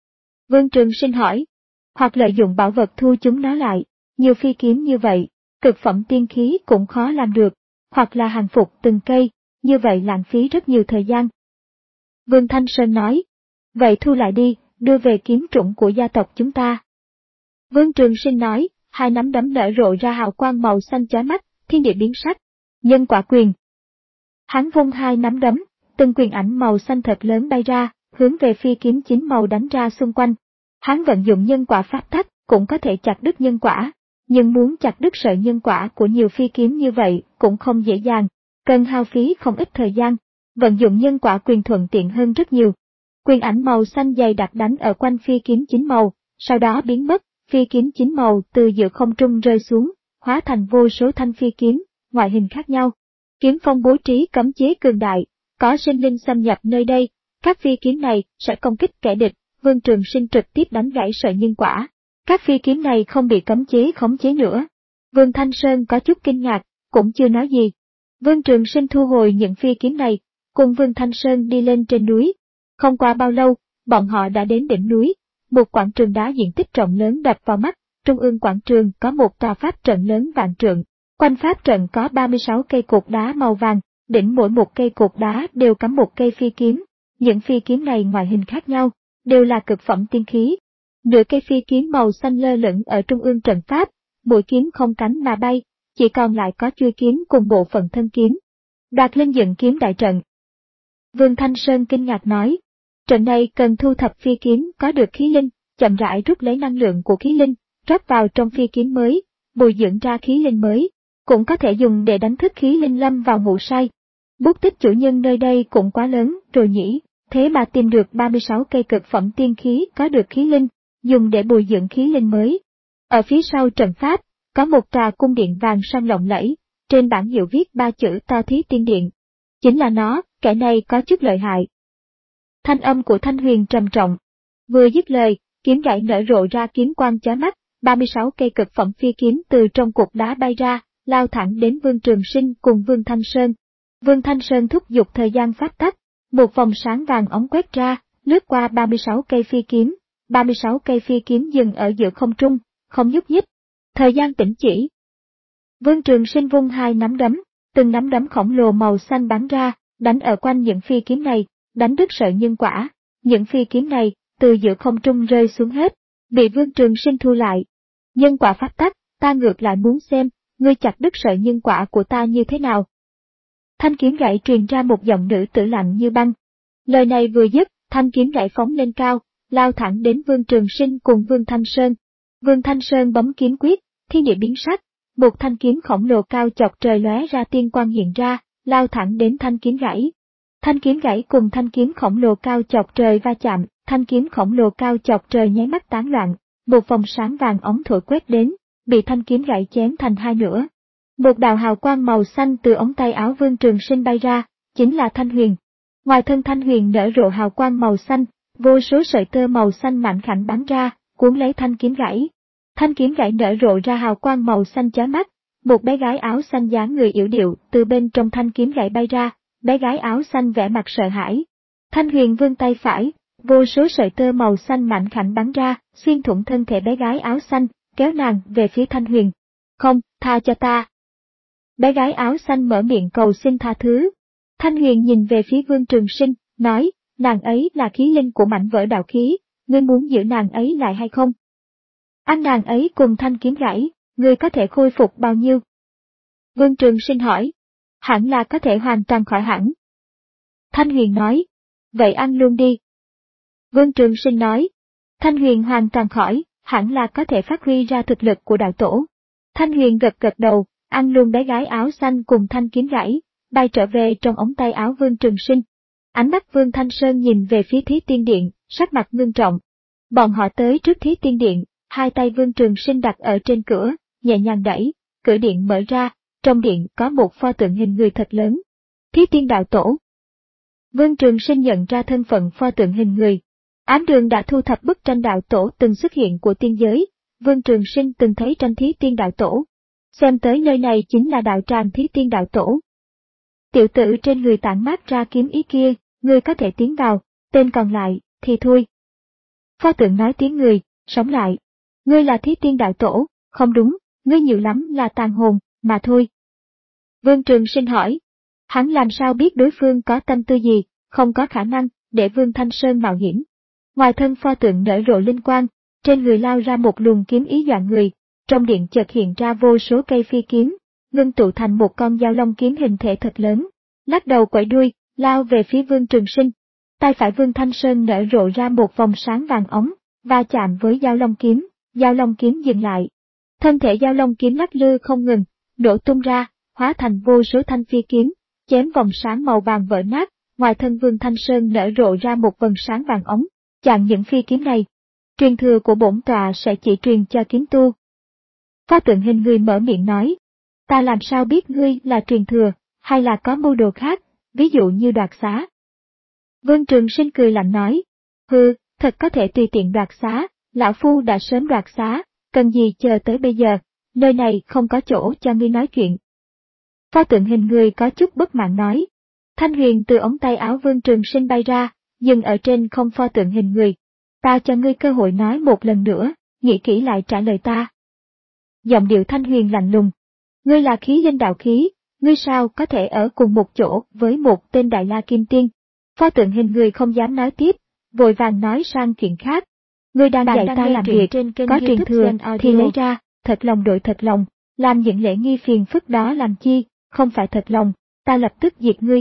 Vương Trường Sinh hỏi, hoặc lợi dụng bảo vật thu chúng nó lại, nhiều phi kiếm như vậy, cực phẩm tiên khí cũng khó làm được, hoặc là hàng phục từng cây, như vậy lãng phí rất nhiều thời gian. Vương Thanh Sơn nói, vậy thu lại đi, đưa về kiếm trũng của gia tộc chúng ta. Vương Trường Sinh nói, hai nắm đấm nở rộ ra hào quang màu xanh chói mắt, thiên địa biến sắc, nhân quả quyền. Hắn vung hai nắm đấm, từng quyền ảnh màu xanh thật lớn bay ra, hướng về phi kiếm chín màu đánh ra xung quanh. Hắn vận dụng nhân quả pháp tắc, cũng có thể chặt đứt nhân quả, nhưng muốn chặt đứt sợi nhân quả của nhiều phi kiếm như vậy cũng không dễ dàng, cần hao phí không ít thời gian. Vận dụng nhân quả quyền thuận tiện hơn rất nhiều. Quyền ảnh màu xanh dày đặc đánh ở quanh phi kiếm chín màu, sau đó biến mất, phi kiếm chín màu từ giữa không trung rơi xuống, hóa thành vô số thanh phi kiếm, ngoại hình khác nhau. Kiếm phong bố trí cấm chế cường đại, có sinh linh xâm nhập nơi đây, các phi kiếm này sẽ công kích kẻ địch, Vương Trường Sinh trực tiếp đánh gãy sợi nhân quả. Các phi kiếm này không bị cấm chế khống chế nữa. Vương Thanh Sơn có chút kinh ngạc, cũng chưa nói gì. Vương Trường Sinh thu hồi những phi kiếm này, cùng Vương Thanh Sơn đi lên trên núi. Không qua bao lâu, bọn họ đã đến đỉnh núi, một quảng trường đá diện tích rộng lớn đập vào mắt, trung ương quảng trường có một tòa pháp trận lớn vạn trượng, quanh pháp trận có ba mươi sáu cây cột đá màu vàng, đỉnh mỗi một cây cột đá đều cắm một cây phi kiếm, những phi kiếm này ngoại hình khác nhau, đều là cực phẩm tiên khí. Nửa cây phi kiếm màu xanh lơ lửng ở trung ương trận pháp, mũi kiếm không cánh mà bay, chỉ còn lại có chuôi kiếm cùng bộ phận thân kiếm. Đoạt linh dựng kiếm đại trận. Vương Thanh Sơn kinh ngạc nói, trận này cần thu thập phi kiếm có được khí linh, chậm rãi rút lấy năng lượng của khí linh, rót vào trong phi kiếm mới, bồi dưỡng ra khí linh mới, cũng có thể dùng để đánh thức khí linh lâm vào ngủ say. Bút tích chủ nhân nơi đây cũng quá lớn rồi nhỉ, thế mà tìm được ba mươi sáu cây cực phẩm tiên khí có được khí linh, dùng để bồi dưỡng khí linh mới. Ở phía sau trận pháp, có một tòa cung điện vàng son lộng lẫy, trên bảng hiệu viết ba chữ to Thí Tiên Điện. Chính là nó, kẻ này có chút lợi hại. Thanh âm của Thanh Huyền trầm trọng. Vừa dứt lời, kiếm gãy nở rộ ra kiếm quang chói mắt, ba mươi sáu cây cực phẩm phi kiếm từ trong cột đá bay ra, lao thẳng đến Vương Trường Sinh cùng Vương Thanh Sơn. Vương Thanh Sơn thúc giục thời gian pháp tắc, một vòng sáng vàng óng quét ra, lướt qua ba mươi sáu cây phi kiếm, ba mươi sáu cây phi kiếm dừng ở giữa không trung, không nhúc nhích. Thời gian tĩnh chỉ. Vương Trường Sinh vung hai nắm đấm, từng nắm đấm khổng lồ màu xanh bắn ra, đánh ở quanh những phi kiếm này, đánh đứt sợi nhân quả. Những phi kiếm này, từ giữa không trung rơi xuống hết, bị Vương Trường Sinh thu lại. Nhân quả pháp tắc, ta ngược lại muốn xem, ngươi chặt đứt sợi nhân quả của ta như thế nào. Thanh kiếm gãy truyền ra một giọng nữ tử lạnh như băng. Lời này vừa dứt, thanh kiếm gãy phóng lên cao, lao thẳng đến Vương Trường Sinh cùng Vương Thanh Sơn. Vương Thanh Sơn bấm kiếm quyết, thiên địa biến sắc, một thanh kiếm khổng lồ cao chọc trời lóe ra tiên quang hiện ra, lao thẳng đến thanh kiếm gãy. Thanh kiếm gãy cùng thanh kiếm khổng lồ cao chọc trời va chạm, thanh kiếm khổng lồ cao chọc trời nháy mắt tán loạn, một vòng sáng vàng óng thổi quét đến, bị thanh kiếm gãy chém thành hai nửa. Một đạo hào quang màu xanh từ ống tay áo Vương Trường Sinh bay ra, chính là Thanh Huyền. Ngoài thân Thanh Huyền nở rộ hào quang màu xanh, vô số sợi tơ màu xanh mảnh khảnh bắn ra, cuốn lấy thanh kiếm gãy. Thanh kiếm gãy nở rộ ra hào quang màu xanh chói mắt, một bé gái áo xanh dáng người yểu điệu từ bên trong thanh kiếm gãy bay ra, bé gái áo xanh vẻ mặt sợ hãi. Thanh Huyền vươn tay phải, vô số sợi tơ màu xanh mảnh khảnh bắn ra, xuyên thủng thân thể bé gái áo xanh, kéo nàng về phía Thanh Huyền. Không, tha cho ta. Bé gái áo xanh mở miệng cầu xin tha thứ. Thanh Huyền nhìn về phía Vương Trường Sinh, nói, nàng ấy là khí linh của mảnh vỡ đạo khí, ngươi muốn giữ nàng ấy lại hay không? Ăn nàng ấy cùng thanh kiếm gãy, ngươi có thể khôi phục bao nhiêu? Vương Trường Sinh hỏi. Hẳn là có thể hoàn toàn khỏi hẳn. Thanh Huyền nói, vậy ăn luôn đi. Vương Trường Sinh nói, Thanh Huyền hoàn toàn khỏi, hẳn là có thể phát huy ra thực lực của đạo tổ. Thanh Huyền gật gật đầu, ăn luôn bé gái áo xanh cùng thanh kiếm gãy, bay trở về trong ống tay áo Vương Trường Sinh. Ánh mắt Vương Thanh Sơn nhìn về phía Thí Tiên Điện, sắc mặt ngưng trọng. Bọn họ tới trước Thí Tiên Điện, hai tay Vương Trường Sinh đặt ở trên cửa, nhẹ nhàng đẩy, cửa điện mở ra, trong điện có một pho tượng hình người thật lớn. Thí Tiên Đạo Tổ. Vương Trường Sinh nhận ra thân phận pho tượng hình người. Ám Đường đã thu thập bức tranh đạo tổ từng xuất hiện của tiên giới, Vương Trường Sinh từng thấy tranh Thí Tiên Đạo Tổ. Xem tới nơi này chính là đạo tràng Thí Tiên Đạo Tổ. Tiểu tử trên người tản mát ra kiếm ý kia, ngươi có thể tiến vào, tên còn lại, thì thôi. Pho tượng nói tiếng người, sống lại. Ngươi là Thí Tiên Đạo Tổ, không đúng, ngươi nhiều lắm là tàn hồn, mà thôi. Vương Trường Sinh hỏi. Hắn làm sao biết đối phương có tâm tư gì, không có khả năng để Vương Thanh Sơn mạo hiểm. Ngoài thân pho tượng nở rộ linh quang, trên người lao ra một luồng kiếm ý dọa người, trong điện chợt hiện ra vô số cây phi kiếm, ngưng tụ thành một con dao long kiếm hình thể thật lớn, lắc đầu quẩy đuôi, lao về phía Vương Trường Sinh. Tay phải Vương Thanh Sơn nở rộ ra một vòng sáng vàng óng, va chạm với dao long kiếm, dao long kiếm dừng lại. Thân thể dao long kiếm lắc lư không ngừng, nổ tung ra, hóa thành vô số thanh phi kiếm, chém vòng sáng màu vàng vỡ nát, ngoài thân Vương Thanh Sơn nở rộ ra một vầng sáng vàng óng, chặn những phi kiếm này. Truyền thừa của bổn tọa sẽ chỉ truyền cho kiếm tu. Pho tượng hình người mở miệng nói, ta làm sao biết ngươi là truyền thừa, hay là có mưu đồ khác, ví dụ như đoạt xá. Vương Trường Sinh cười lạnh nói, hừ, thật có thể tùy tiện đoạt xá, lão phu đã sớm đoạt xá, cần gì chờ tới bây giờ, nơi này không có chỗ cho ngươi nói chuyện. Pho tượng hình người có chút bất mãn nói, thanh huyền từ ống tay áo Vương Trường Sinh bay ra, dừng ở trên không pho tượng hình người. Ta cho ngươi cơ hội nói một lần nữa, nghĩ kỹ lại trả lời ta. Giọng điệu thanh huyền lạnh lùng. Ngươi là khí linh đạo khí, ngươi sao có thể ở cùng một chỗ với một tên Đại La Kim Tiên? Pho tượng hình người không dám nói tiếp, vội vàng nói sang chuyện khác. Ngươi đang dạy ta làm việc, có truyền thừa thì lấy ra, thật lòng đổi thật lòng, làm những lễ nghi phiền phức đó làm chi, không phải thật lòng, ta lập tức diệt ngươi.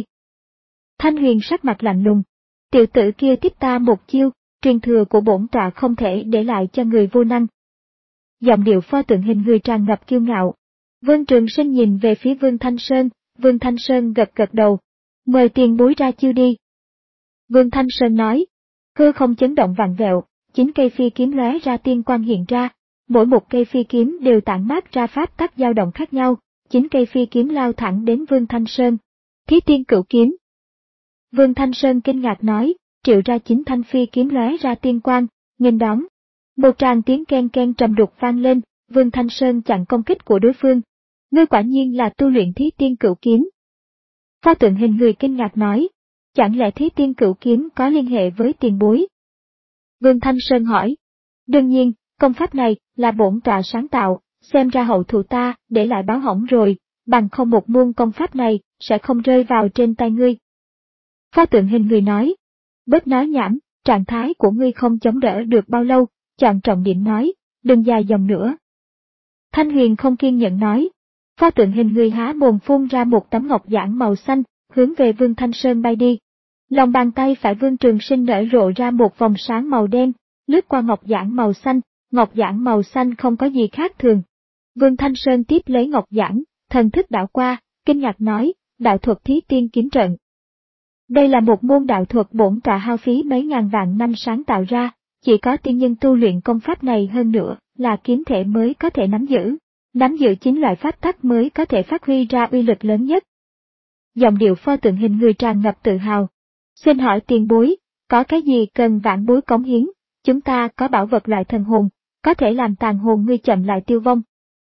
Thanh huyền sắc mặt lạnh lùng. Tiểu tử kia tiếp ta một chiêu, truyền thừa của bổn tọa không thể để lại cho người vô năng. Giọng điệu pho tượng hình người tràn ngập kiêu ngạo. Vương Trường Sinh nhìn về phía Vương Thanh Sơn, Vương Thanh Sơn gật gật đầu. Mời tiền bối ra chiêu đi. Vương Thanh Sơn nói. Hư không chấn động vặn vẹo, chín cây phi kiếm lóe ra tiên quang hiện ra. Mỗi một cây phi kiếm đều tản mát ra pháp tắc dao động khác nhau, chín cây phi kiếm lao thẳng đến Vương Thanh Sơn. Thí tiên cửu kiếm. Vương Thanh Sơn kinh ngạc nói, triệu ra chín thanh phi kiếm lóe ra tiên quang, nghênh đón. Một tràng tiếng ken ken trầm đục vang lên, Vương Thanh Sơn chặn công kích của đối phương. Ngươi quả nhiên là tu luyện thí tiên cửu kiếm. Pho tượng hình người kinh ngạc nói, chẳng lẽ thí tiên cửu kiếm có liên hệ với tiền bối? Vương Thanh Sơn hỏi, đương nhiên, công pháp này là bổn tọa sáng tạo, xem ra hậu thù ta để lại báo hỏng rồi, bằng không một môn công pháp này sẽ không rơi vào trên tay ngươi. Pho tượng hình người nói, bớt nói nhảm, trạng thái của ngươi không chống đỡ được bao lâu, chọn trọng điểm nói, đừng dài dòng nữa. Thanh huyền không kiên nhẫn nói, pho tượng hình người há mồm phun ra một tấm ngọc giản màu xanh, hướng về Vương Thanh Sơn bay đi. Lòng bàn tay phải Vương Trường Sinh nở rộ ra một vòng sáng màu đen, lướt qua ngọc giản màu xanh, ngọc giản màu xanh không có gì khác thường. Vương Thanh Sơn tiếp lấy ngọc giản, thần thức đảo qua, kinh ngạc nói, đạo thuật thí tiên kiếm trận. Đây là một môn đạo thuật bổn tọa hao phí mấy ngàn vạn năm sáng tạo ra, chỉ có tiên nhân tu luyện công pháp này hơn nữa là kiếm thể mới có thể nắm giữ, nắm giữ chín loại pháp tắc mới có thể phát huy ra uy lực lớn nhất. Giọng điệu pho tượng hình người tràn ngập tự hào. Xin hỏi tiền bối, có cái gì cần vãn bối cống hiến, chúng ta có bảo vật loại thần hồn, có thể làm tàn hồn ngươi chậm lại tiêu vong.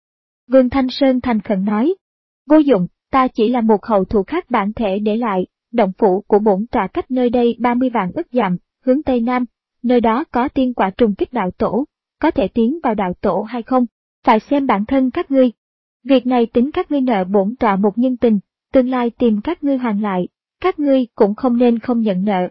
Vương Thanh Sơn thành khẩn nói, vô dụng, ta chỉ là một hậu thủ khác bản thể để lại, động phủ của bổn tọa cách nơi đây ba mươi vạn ức dặm, hướng Tây Nam, nơi đó có tiên quả trùng kích đạo tổ, có thể tiến vào đạo tổ hay không, phải xem bản thân các ngươi. Việc này tính các ngươi nợ bổn tọa một nhân tình, tương lai tìm các ngươi hoàn lại, các ngươi cũng không nên không nhận nợ.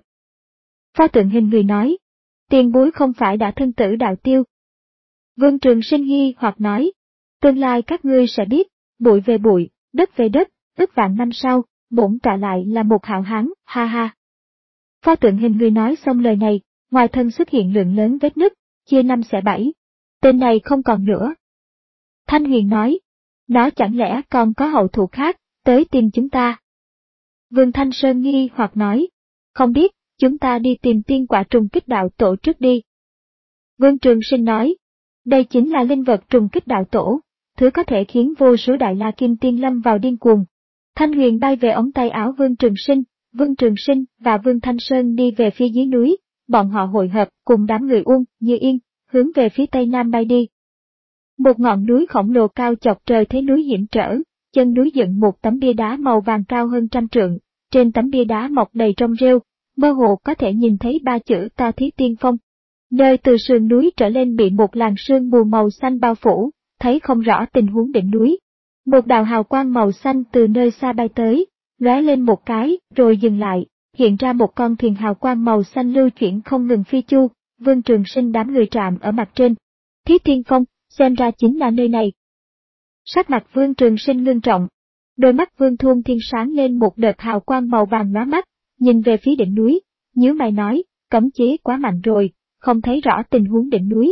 Pho tượng hình người nói, tiền bối không phải đã thân tử đạo tiêu. Vương Trường Sinh nghi hoặc nói, tương lai các ngươi sẽ biết, bụi về bụi, đất về đất, ức vạn năm sau, bổn tọa lại là một hảo hán, ha ha. Pho tượng hình người nói xong lời này, ngoài thân xuất hiện lượng lớn vết nứt, chia năm xẻ bảy. Tên này không còn nữa. Thanh huyền nói, nó chẳng lẽ còn có hậu thủ khác, tới tìm chúng ta. Vương Thanh Sơn nghi hoặc nói, không biết, chúng ta đi tìm tiên quả trùng kích đạo tổ trước đi. Vương Trường Sinh nói, đây chính là linh vật trùng kích đạo tổ, thứ có thể khiến vô số Đại La Kim Tiên lâm vào điên cuồng. Thanh huyền bay về ống tay áo Vương Trường Sinh, Vương Trường Sinh và Vương Thanh Sơn đi về phía dưới núi, bọn họ hội hợp cùng đám người Uông, Như Yên, hướng về phía tây nam bay đi. Một ngọn núi khổng lồ cao chọc trời thế núi hiểm trở, chân núi dựng một tấm bia đá màu vàng cao hơn trăm trượng, trên tấm bia đá mọc đầy rong rêu, mơ hồ có thể nhìn thấy ba chữ Ta Thí Tiên Phong. Nơi từ sườn núi trở lên bị một làn sương mù màu xanh bao phủ, thấy không rõ tình huống đỉnh núi. Một đạo hào quang màu xanh từ nơi xa bay tới, lóe lên một cái, rồi dừng lại, hiện ra một con thuyền hào quang màu xanh lưu chuyển không ngừng phi chu, Vương Trường Sinh đám người trạm ở mặt trên. Thiết Tiên Phong, xem ra chính là nơi này. Sắc mặt Vương Trường Sinh ngưng trọng. Đôi mắt Vương Thôn Thiên sáng lên một đợt hào quang màu vàng lóa mắt, nhìn về phía đỉnh núi, nhíu mày nói, cấm chế quá mạnh rồi, không thấy rõ tình huống đỉnh núi.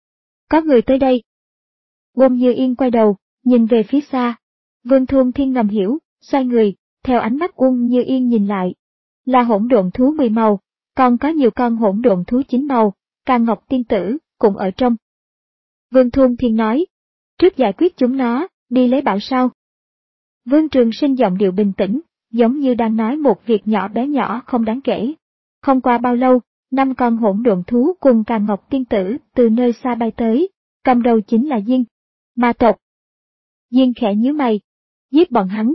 Có người tới đây. Uông Như Yên quay đầu, nhìn về phía xa. Vương Thôn Thiên ngầm hiểu, xoay người, theo ánh mắt Uông Như Yên nhìn lại. Là hỗn độn thú mười màu, còn có nhiều con hỗn độn thú chín màu, Càng Ngọc Tiên Tử cũng ở trong. Vương Thôn Thiên nói, trước giải quyết chúng nó, đi lấy bảo sao. Vương Trường Sinh giọng điệu bình tĩnh, giống như đang nói một việc nhỏ bé nhỏ không đáng kể. Không qua bao lâu, năm con hỗn độn thú cùng Càng Ngọc Tiên Tử từ nơi xa bay tới, cầm đầu chính là Diên, ma tộc. Diên khẽ nhíu mày, giết bọn hắn.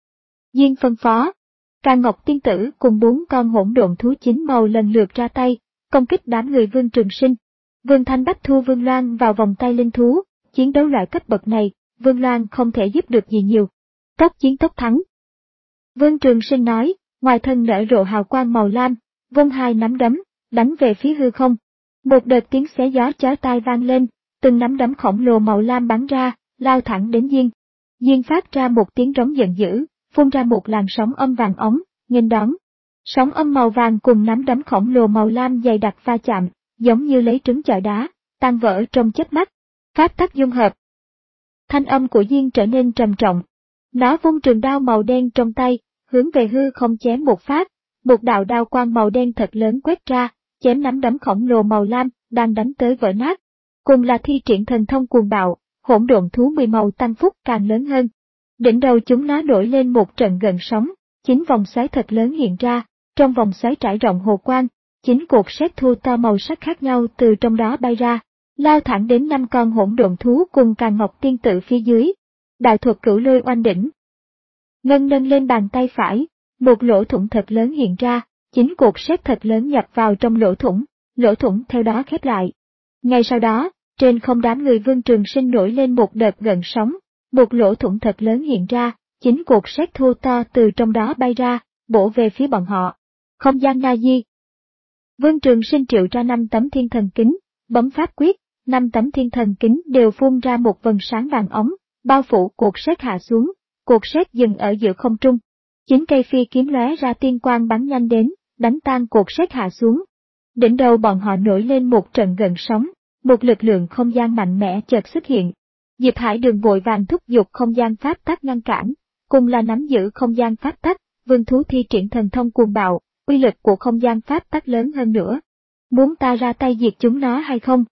Diên phân phó, Càng Ngọc Tiên Tử cùng bốn con hỗn độn thú chín màu lần lượt ra tay, công kích đám người Vương Trường Sinh. Vương Thanh Bách thu Vương Loan vào vòng tay linh thú, chiến đấu loại cấp bậc này, Vương Loan không thể giúp được gì nhiều. Tốc chiến tốc thắng. Vương Trường Sinh nói, ngoài thân nở rộ hào quang màu lam, vung hai nắm đấm, đánh về phía hư không. Một đợt tiếng xé gió chói tai vang lên, từng nắm đấm khổng lồ màu lam bắn ra, lao thẳng đến Diên. Diên phát ra một tiếng rống giận dữ, phun ra một làn sóng âm vàng ống, nghênh đón. Sóng âm màu vàng cùng nắm đấm khổng lồ màu lam dày đặc va chạm, giống như lấy trứng chọi đá, tan vỡ trong chớp mắt. Pháp tắc dung hợp. Thanh âm của Diên trở nên trầm trọng. Nó vung trường đao màu đen trong tay, hướng về hư không chém một phát, một đạo đao quang màu đen thật lớn quét ra, chém nắm đấm khổng lồ màu lam, đang đánh tới vỡ nát. Cùng là thi triển thần thông cuồng bạo, hỗn độn thú mười màu tăng phúc càng lớn hơn. Đỉnh đầu chúng nó nổi lên một trận gần sóng, chín vòng xoáy thật lớn hiện ra, trong vòng xoáy trải rộng hồ quang, chín cột sét thu to màu sắc khác nhau từ trong đó bay ra, lao thẳng đến năm con hỗn độn thú cùng Càng Ngọc Tiên Tử phía dưới. Đại thuật Cửu Lôi oanh đỉnh. Ngân nâng lên bàn tay phải, một lỗ thủng thật lớn hiện ra, chín cột sét thật lớn nhập vào trong lỗ thủng, lỗ thủng theo đó khép lại. Ngay sau đó, trên không đám người Vương Trường Sinh nổi lên một đợt gợn sóng, một lỗ thủng thật lớn hiện ra, chín cột sét thô to từ trong đó bay ra, bổ về phía bọn họ. Không gian na di. Vương Trường Sinh triệu ra năm tấm thiên thần kính, bấm pháp quyết, năm tấm thiên thần kính đều phun ra một vầng sáng vàng ống, bao phủ cột sét hạ xuống, cột sét dừng ở giữa không trung. Chín cây phi kiếm lóe ra tiên quang bắn nhanh đến, đánh tan cột sét hạ xuống. Đỉnh đầu bọn họ nổi lên một trận gợn sóng, một lực lượng không gian mạnh mẽ chợt xuất hiện. Diệp Hải Đường vội vàng thúc giục không gian pháp tắc ngăn cản, cùng là nắm giữ không gian pháp tắc, vương thú thi triển thần thông cuồng bạo, uy lực của không gian pháp tắc lớn hơn nữa. Muốn ta ra tay diệt chúng nó hay không?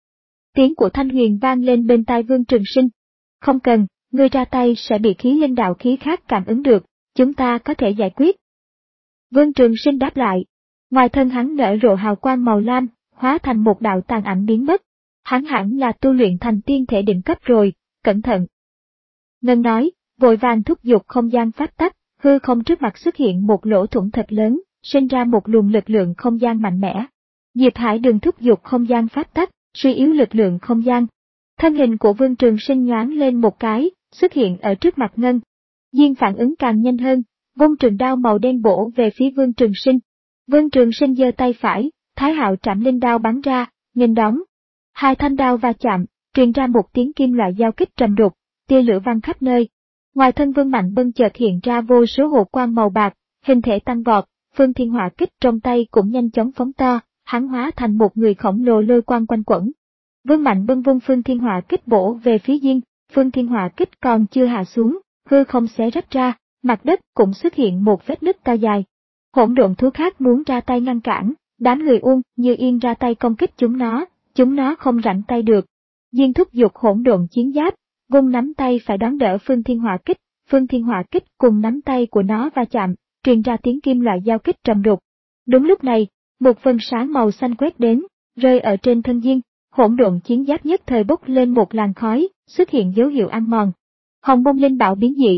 Tiếng của Thanh Huyền vang lên bên tai Vương Trường Sinh. Không cần, ngươi ra tay sẽ bị khí linh đạo khí khác cảm ứng được, chúng ta có thể giải quyết. Vương Trường Sinh đáp lại. Ngoài thân hắn nở rộ hào quang màu lam, hóa thành một đạo tàn ảnh biến mất. Hắn hẳn là tu luyện thành tiên thể đỉnh cấp rồi, cẩn thận. Ngân nói, vội vàng thúc giục không gian pháp tắc, hư không trước mặt xuất hiện một lỗ thủng thật lớn, sinh ra một luồng lực lượng không gian mạnh mẽ. Diệp Hải Đường thúc giục không gian pháp tắc, suy yếu lực lượng không gian. Thân hình của Vương Trường Sinh nhoáng lên một cái, xuất hiện ở trước mặt Ngân. Diên phản ứng càng nhanh hơn, vung trường đao màu đen bổ về phía Vương Trường Sinh. Vương Trường Sinh giơ tay phải, Thái Hạo Trảm Linh đao bắn ra, nghênh đón. Hai thanh đao va chạm, truyền ra một tiếng kim loại giao kích trầm đục, tia lửa văng khắp nơi. Ngoài thân Vương Mạnh Bân chợt hiện ra vô số hồ quang màu bạc, hình thể tăng vọt, Phương Thiên Hỏa Kích trong tay cũng nhanh chóng phóng to, hắn hóa thành một người khổng lồ lôi quang quanh quẩn. Vương Mạnh Bân vung Phương Thiên Hỏa Kích bổ về phía Diên, Phương Thiên Hỏa Kích còn chưa hạ xuống, hư không xé rách ra, mặt đất cũng xuất hiện một vết nứt cao dài. Hỗn độn thú khác muốn ra tay ngăn cản, đám người Uông Như Yên ra tay công kích chúng nó, chúng nó không rảnh tay được. Diên thúc giục hỗn độn chiến giáp, vung nắm tay phải đón đỡ Phương Thiên Hỏa Kích, Phương Thiên Hỏa Kích cùng nắm tay của nó va chạm, truyền ra tiếng kim loại giao kích trầm đục. Đúng lúc này, một vầng sáng màu xanh quét đến, rơi ở trên thân Diên, hỗn độn chiến giáp nhất thời bốc lên một làn khói, xuất hiện dấu hiệu ăn mòn. Hồng Mông Linh Bảo biến dị.